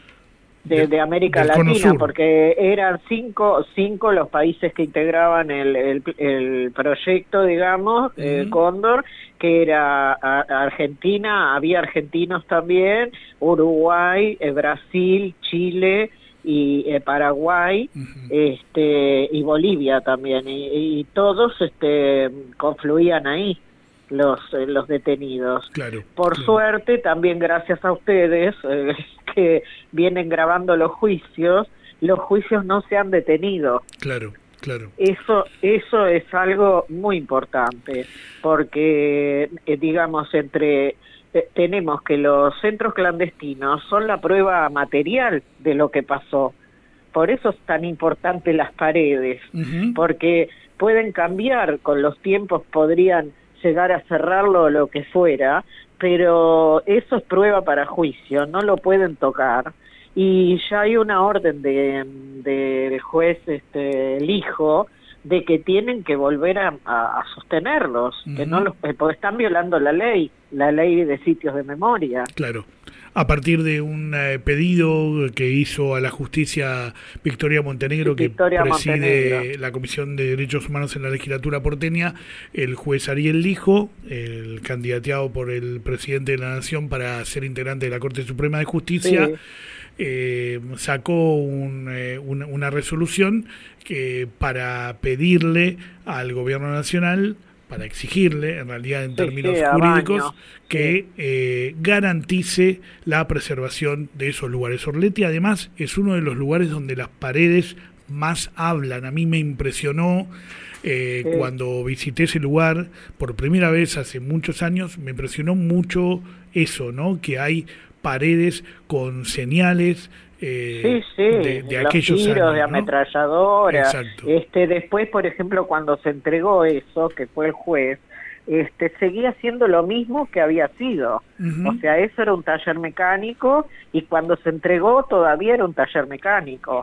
S7: De, de América Latina, porque eran cinco cinco los países que integraban el, el, el proyecto, digamos, uh-huh. eh, Cóndor, que era a, Argentina, había argentinos también, Uruguay, eh, Brasil, Chile y eh, Paraguay, uh-huh. este y Bolivia también, y, y todos este confluían ahí los eh, los detenidos.
S2: Claro,
S7: Por
S2: claro.
S7: suerte, también gracias a ustedes eh, que vienen grabando los juicios, los juicios no se han detenido.
S2: Claro, claro.
S7: Eso eso es algo muy importante, porque eh, digamos entre eh, tenemos que los centros clandestinos son la prueba material de lo que pasó. Por eso es tan importante las paredes, uh-huh. porque pueden cambiar con los tiempos, podrían llegar a cerrarlo o lo que fuera, pero eso es prueba para juicio, no lo pueden tocar, y ya hay una orden de del juez este Lijo de que tienen que volver a, a, a sostenerlos, uh-huh. que no los, porque están violando la ley, la ley de sitios de memoria.
S2: Claro. A partir de un eh, pedido que hizo a la justicia Victoria Montenegro, sí, Victoria que preside Montenegro. La Comisión de Derechos Humanos en la legislatura porteña, el juez Ariel Lijo, el candidateado por el presidente de la Nación para ser integrante de la Corte Suprema de Justicia, sí. eh, sacó un, eh, una, una resolución que para pedirle al gobierno nacional, para exigirle, en realidad en términos sí, sí, jurídicos, baño. que sí. eh, garantice la preservación de esos lugares. Orletti, además, es uno de los lugares donde las paredes más hablan. A mí me impresionó eh, sí. cuando visité ese lugar por primera vez hace muchos años, me impresionó mucho eso, ¿no? Que hay paredes con señales Eh,
S7: sí, sí,
S2: de, de
S7: los
S2: aquellos
S7: tiros
S2: años,
S7: de
S2: ¿no?
S7: ametralladora.
S2: Exacto.
S7: Este, después, por ejemplo, cuando se entregó eso, que fue el juez, este, seguía siendo lo mismo que había sido. Uh-huh. O sea, eso era un taller mecánico, y cuando se entregó todavía era un taller mecánico.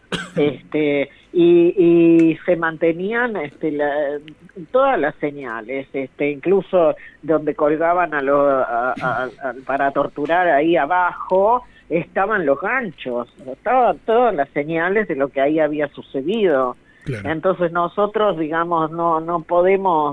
S7: este y, y se mantenían este, la, todas las señales, este, incluso donde colgaban a los a, a, a, para torturar ahí abajo, estaban los ganchos, estaban todas las señales de lo que ahí había sucedido. Claro. Entonces nosotros, digamos, no no podemos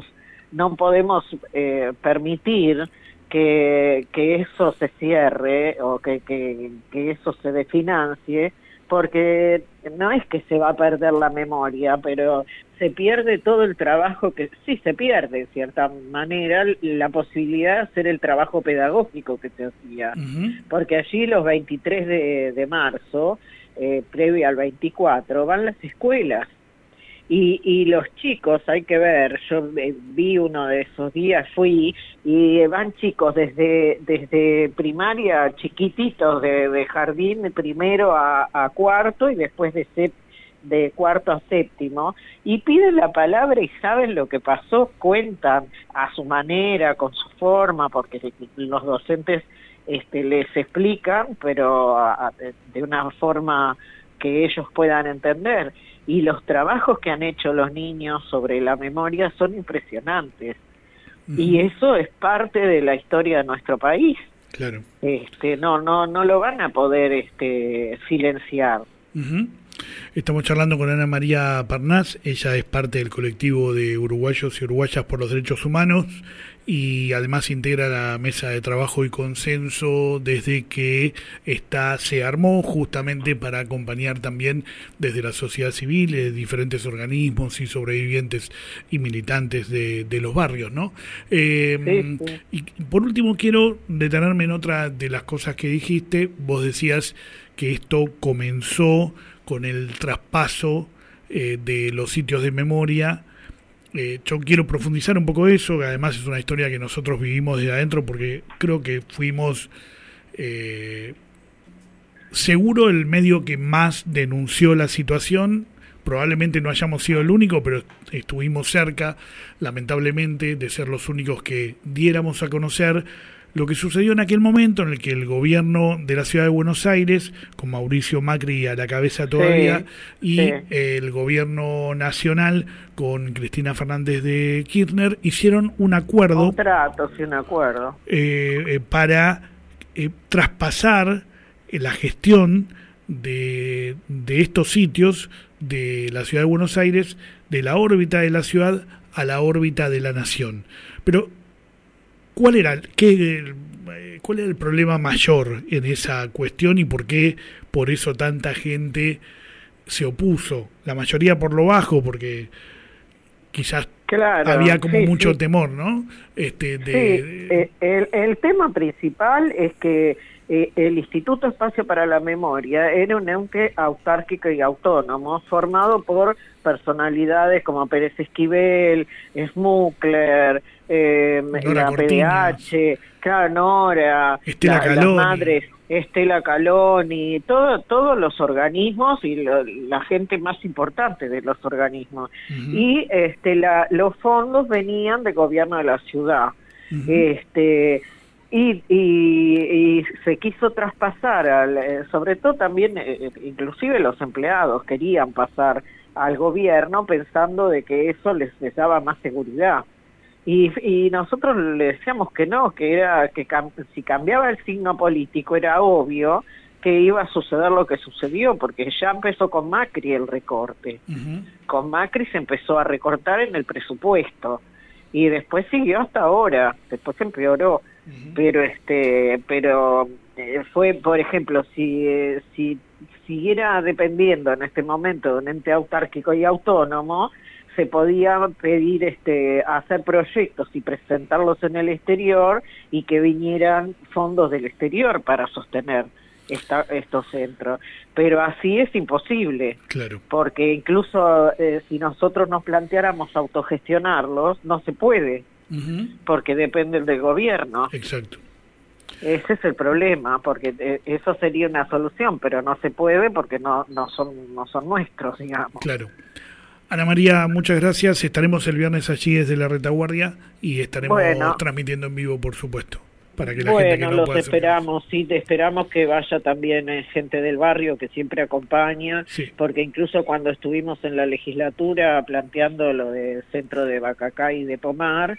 S7: no podemos eh, permitir que, que eso se cierre o que, que, que eso se desfinancie, porque no es que se va a perder la memoria, pero se pierde todo el trabajo que, sí se pierde en cierta manera, la posibilidad de hacer el trabajo pedagógico que se hacía, uh-huh. porque allí los veintitrés de marzo, eh, previo al veinticuatro, van las escuelas. Y, y los chicos, hay que ver, yo vi uno de esos días, fui, y van chicos desde desde primaria, chiquititos, de, de jardín de primero a, a cuarto, y después de, sep, de cuarto a séptimo, y piden la palabra y saben lo que pasó, cuentan a su manera, con su forma, porque los docentes este, les explican, pero a, de una forma que ellos puedan entender. Y los trabajos que han hecho los niños sobre la memoria son impresionantes. Uh-huh. Y eso es parte de la historia de nuestro país.
S2: Claro.
S7: Este, no, no, no lo van a poder este, silenciar.
S2: Uh-huh. Estamos charlando con Ana María Parnás. Ella es parte del colectivo de uruguayos y uruguayas por los derechos humanos y además integra la mesa de trabajo y consenso desde que esta se armó justamente para acompañar también desde la sociedad civil, eh, diferentes organismos y sobrevivientes y militantes de, de los barrios, ¿no? Eh, sí, sí. Y por último quiero detenerme en otra de las cosas que dijiste. Vos decías que esto comenzó con el traspaso eh, de los sitios de memoria. Eh, yo quiero profundizar un poco eso, que además es una historia que nosotros vivimos desde adentro, porque creo que fuimos eh, seguro el medio que más denunció la situación. Probablemente no hayamos sido el único, pero estuvimos cerca, lamentablemente, de ser los únicos que diéramos a conocer lo que sucedió en aquel momento en el que el gobierno de la ciudad de Buenos Aires, con Mauricio Macri a la cabeza todavía, sí, y sí. el gobierno nacional con Cristina Fernández de Kirchner, hicieron un acuerdo.
S7: Un trato, sí, un acuerdo.
S2: Eh, eh, para eh, traspasar eh, la gestión de, de estos sitios de la ciudad de Buenos Aires, de la órbita de la ciudad a la órbita de la nación. Pero ¿Cuál era, qué, ¿Cuál era el problema mayor en esa cuestión y por qué por eso tanta gente se opuso? La mayoría por lo bajo, porque quizás claro, había como sí, mucho sí. temor, ¿no? Este, de,
S7: sí, de... El, el tema principal es que eh, el Instituto Espacio para la Memoria era un ente autárquico y autónomo formado por personalidades como Pérez Esquivel, Smukler, eh, la P D H, claro, Nora,
S2: Estela
S7: la, las madres, Estela Caloni, todo, todos los organismos y lo, la gente más importante de los organismos. Uh-huh. Y este, la, los fondos venían del gobierno de la ciudad. Uh-huh. Este Y, y, y se quiso traspasar, al, sobre todo también, eh, inclusive los empleados querían pasar al gobierno pensando de que eso les, les daba más seguridad. Y, y nosotros le decíamos que no, que era que cam- si cambiaba el signo político era obvio que iba a suceder lo que sucedió, porque ya empezó con Macri el recorte. Uh-huh. Con Macri se empezó a recortar en el presupuesto y después siguió hasta ahora, después se empeoró. Uh-huh. Pero este, pero eh, fue, por ejemplo, si eh, si siguiera dependiendo en este momento de un ente autárquico y autónomo, se podía pedir este hacer proyectos y presentarlos en el exterior y que vinieran fondos del exterior para sostener esta, estos centros. Pero así es imposible.
S2: Claro. Porque
S7: incluso eh, si nosotros nos planteáramos autogestionarlos, no se puede. Uh-huh. Porque dependen del gobierno.
S2: Exacto.
S7: Ese es el problema, porque eh, eso sería una solución, pero no se puede porque no no son no son nuestros, digamos.
S2: Claro. Ana María, muchas gracias. Estaremos el viernes allí desde la retaguardia y estaremos bueno, transmitiendo en vivo, por supuesto, para que la
S7: bueno,
S2: gente que no
S7: los
S2: pueda
S7: esperamos, sí, te esperamos que vaya también eh, gente del barrio que siempre acompaña,
S2: sí.
S7: Porque incluso cuando estuvimos en la legislatura planteando lo del centro de Bacacá y de Pomar,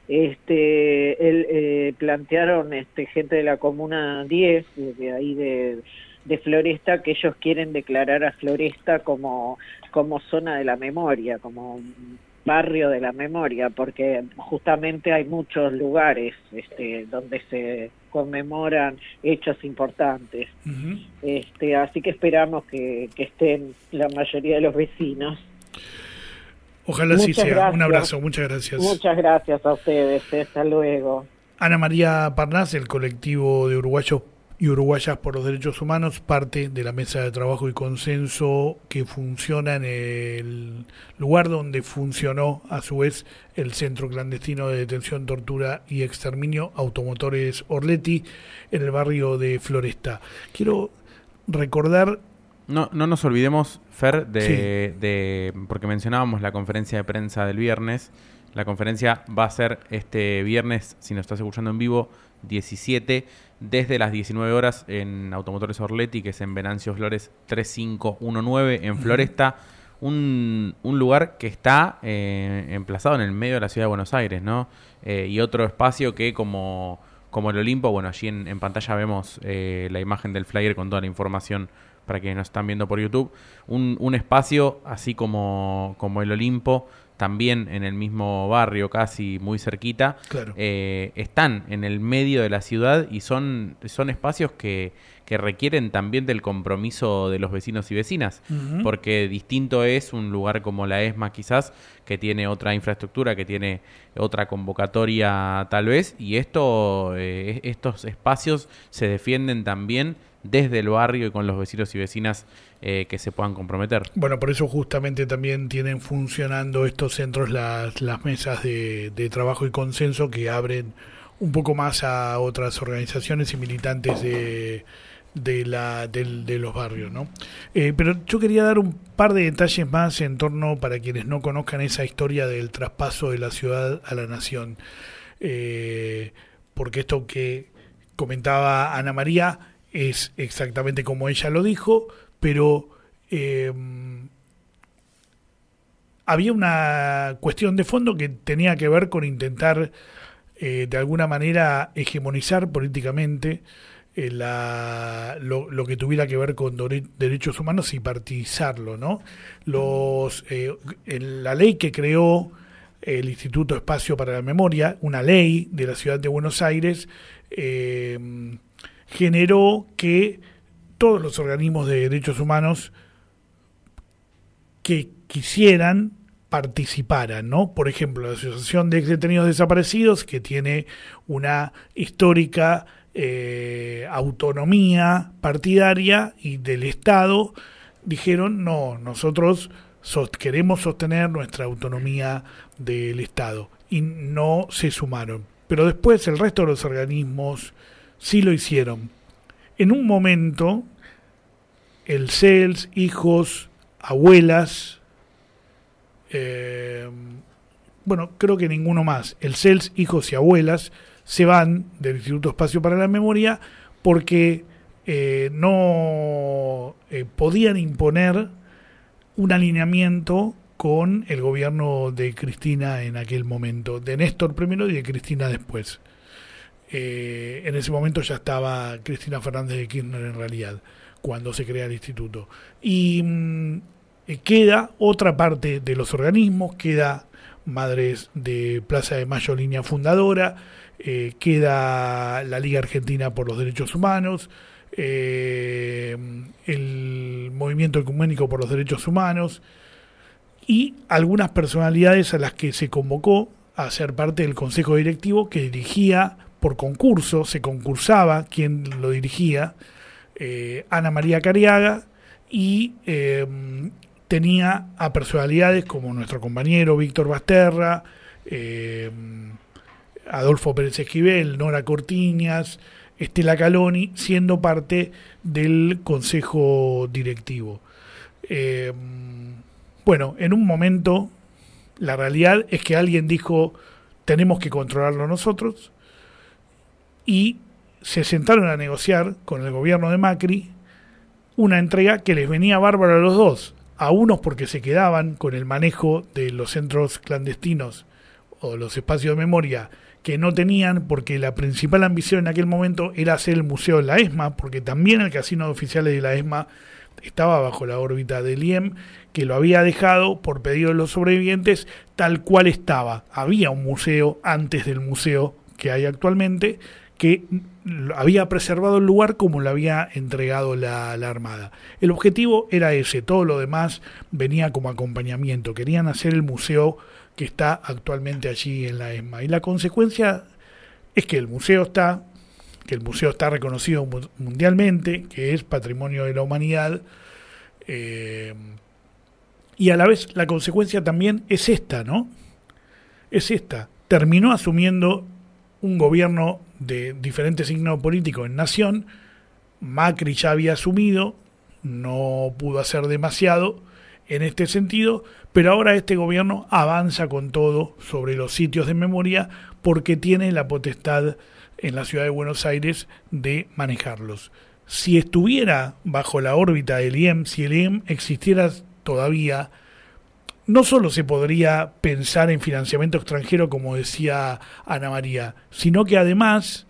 S7: este, el, eh, plantearon este gente de la Comuna diez, de, de ahí de, de Floresta, que ellos quieren declarar a Floresta como como zona de la memoria, como barrio de la memoria, porque justamente hay muchos lugares este, donde se conmemoran hechos importantes. Uh-huh. Este, así que esperamos que, que estén la mayoría de los vecinos.
S2: Ojalá sí sea. Gracias. Un abrazo, muchas gracias.
S7: Muchas gracias a ustedes. Hasta luego.
S2: Ana María Parnás, el colectivo de uruguayos y uruguayas por los derechos humanos, parte de la mesa de trabajo y consenso que funciona en el lugar donde funcionó a su vez el Centro Clandestino de Detención, Tortura y Exterminio Automotores Orletti en el barrio de Floresta. Quiero recordar...
S8: No, no nos olvidemos, Fer, de, sí. de porque mencionábamos la conferencia de prensa del viernes. La conferencia va a ser este viernes, si nos estás escuchando en vivo, diecisiete, desde las diecinueve horas en Automotores Orletti, que es en Venancio Flores tres cinco uno nueve, en Floresta, un, un lugar que está eh, emplazado en el medio de la ciudad de Buenos Aires, ¿no? Eh, y otro espacio que como, como el Olimpo, bueno, allí en, en pantalla vemos eh, la imagen del flyer con toda la información para quienes nos están viendo por YouTube, un, un espacio así como, como el Olimpo, también en el mismo barrio, casi muy cerquita,
S2: claro.
S8: eh, están en el medio de la ciudad y son, son espacios que, que requieren también del compromiso de los vecinos y vecinas, uh-huh. porque distinto es un lugar como la ESMA quizás, que tiene otra infraestructura, que tiene otra convocatoria tal vez, y esto, eh, estos espacios se defienden también desde el barrio y con los vecinos y vecinas eh, que se puedan comprometer.
S2: Bueno, por eso justamente también tienen funcionando estos centros las, las mesas de, de trabajo y consenso que abren un poco más a otras organizaciones y militantes de, de, la, de, de los barrios, ¿no? Eh, pero yo quería dar un par de detalles más en torno, para quienes no conozcan esa historia del traspaso de la ciudad a la nación. Eh, porque esto que comentaba Ana María es exactamente como ella lo dijo, pero eh, había una cuestión de fondo que tenía que ver con intentar eh, de alguna manera hegemonizar políticamente eh, la, lo, lo que tuviera que ver con dore- derechos humanos y partidizarlo, ¿no? Los, eh, en la ley que creó el Instituto Espacio para la Memoria, una ley de la ciudad de Buenos Aires, eh, generó que todos los organismos de derechos humanos que quisieran participaran, ¿no? Por ejemplo, la Asociación de Exdetenidos Desaparecidos, que tiene una histórica eh, autonomía partidaria y del Estado, dijeron, no, nosotros sost- queremos sostener nuestra autonomía del Estado, y no se sumaron. Pero después el resto de los organismos sí lo hicieron. En un momento, el C E L S, hijos, abuelas, eh, bueno, creo que ninguno más, el C E L S, hijos y abuelas, se van del Instituto Espacio para la Memoria porque eh, no eh, podían imponer un alineamiento con el gobierno de Cristina en aquel momento, de Néstor primero y de Cristina después. Eh, en ese momento ya estaba Cristina Fernández de Kirchner en realidad, cuando se crea el instituto. Y mm, eh, queda otra parte de los organismos, queda Madres de Plaza de Mayo, línea fundadora, eh, queda la Liga Argentina por los Derechos Humanos, eh, el Movimiento Ecuménico por los Derechos Humanos y algunas personalidades a las que se convocó a ser parte del Consejo Directivo, que dirigía por concurso, se concursaba quién lo dirigía, eh, Ana María Cariaga, y eh, tenía a personalidades como nuestro compañero Víctor Basterra, eh, Adolfo Pérez Esquivel, Nora Cortiñas, Estela Caloni, siendo parte del Consejo Directivo. Eh, bueno, en un momento, la realidad es que alguien dijo, tenemos que controlarlo nosotros, y se sentaron a negociar con el gobierno de Macri una entrega que les venía bárbara a los dos, a unos porque se quedaban con el manejo de los centros clandestinos o los espacios de memoria que no tenían, porque la principal ambición en aquel momento era hacer el museo de la ESMA, porque también el casino de oficiales de la ESMA estaba bajo la órbita del I E M, que lo había dejado por pedido de los sobrevivientes tal cual estaba. Había un museo antes del museo que hay actualmente que había preservado el lugar como lo había entregado la, la Armada. El objetivo era ese, todo lo demás venía como acompañamiento. Querían hacer el museo que está actualmente allí en la ESMA. Y la consecuencia es que el museo está, que el museo está reconocido mundialmente, que es Patrimonio de la Humanidad, eh, y a la vez la consecuencia también es esta, ¿no? Es esta. Terminó asumiendo un gobierno de diferente signo político en Nación. Macri ya había asumido, no pudo hacer demasiado en este sentido, pero ahora este gobierno avanza con todo sobre los sitios de memoria porque tiene la potestad en la ciudad de Buenos Aires de manejarlos. Si estuviera bajo la órbita del I E M, si el I E M existiera todavía, no solo se podría pensar en financiamiento extranjero, como decía Ana María, sino que además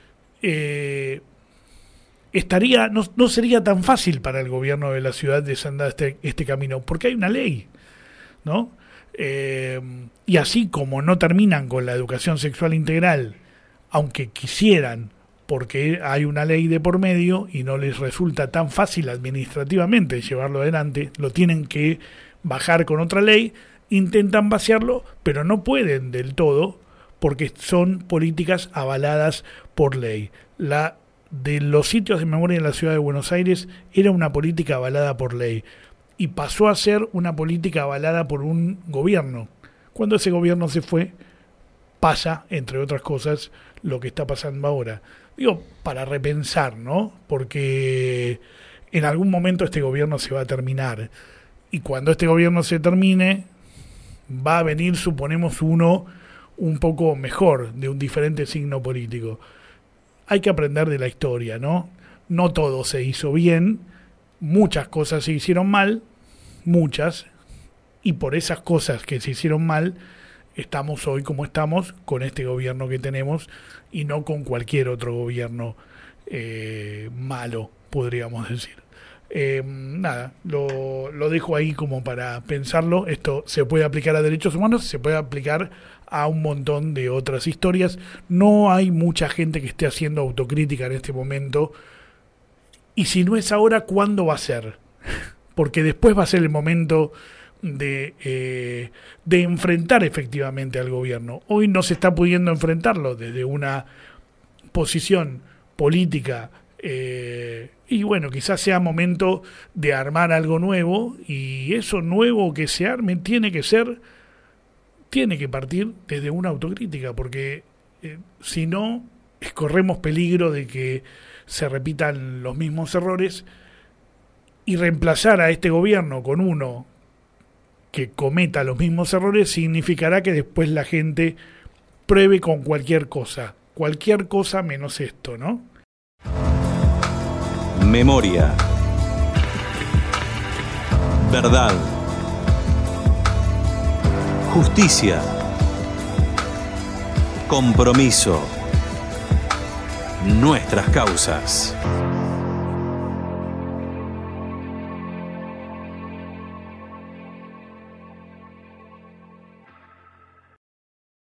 S2: eh, estaría no, no sería tan fácil para el gobierno de la ciudad desandar este, este camino, porque hay una ley, ¿no? Eh, y así como no terminan con la educación sexual integral, aunque quisieran, porque hay una ley de por medio y no les resulta tan fácil administrativamente llevarlo adelante, lo tienen que bajar con otra ley, intentan vaciarlo, pero no pueden del todo porque son políticas avaladas por ley. La de los sitios de memoria en la ciudad de Buenos Aires era una política avalada por ley y pasó a ser una política avalada por un gobierno. Cuando ese gobierno se fue, pasa, entre otras cosas, lo que está pasando ahora. Digo, para repensar, ¿no? Porque en algún momento este gobierno se va a terminar. Y cuando este gobierno se termine, va a venir, suponemos, uno un poco mejor, de un diferente signo político. Hay que aprender de la historia, ¿no? No todo se hizo bien, muchas cosas se hicieron mal, muchas, y por esas cosas que se hicieron mal, estamos hoy como estamos, con este gobierno que tenemos, y no con cualquier otro gobierno eh, malo, podríamos decir. Eh, nada, lo, lo dejo ahí como para pensarlo. Esto se puede aplicar a derechos humanos, se puede aplicar a un montón de otras historias. No hay mucha gente que esté haciendo autocrítica en este momento, y si no es ahora, ¿cuándo va a ser? Porque después va a ser el momento de, eh, de enfrentar efectivamente al gobierno. Hoy no se está pudiendo enfrentarlo desde una posición política, eh, y bueno, quizás sea momento de armar algo nuevo, y eso nuevo que se arme tiene que ser, tiene que partir desde una autocrítica, porque eh, si no, corremos peligro de que se repitan los mismos errores, y reemplazar a este gobierno con uno que cometa los mismos errores significará que después la gente pruebe con cualquier cosa, cualquier cosa menos esto, ¿no?
S1: Memoria. Verdad. Justicia. Compromiso. Nuestras causas.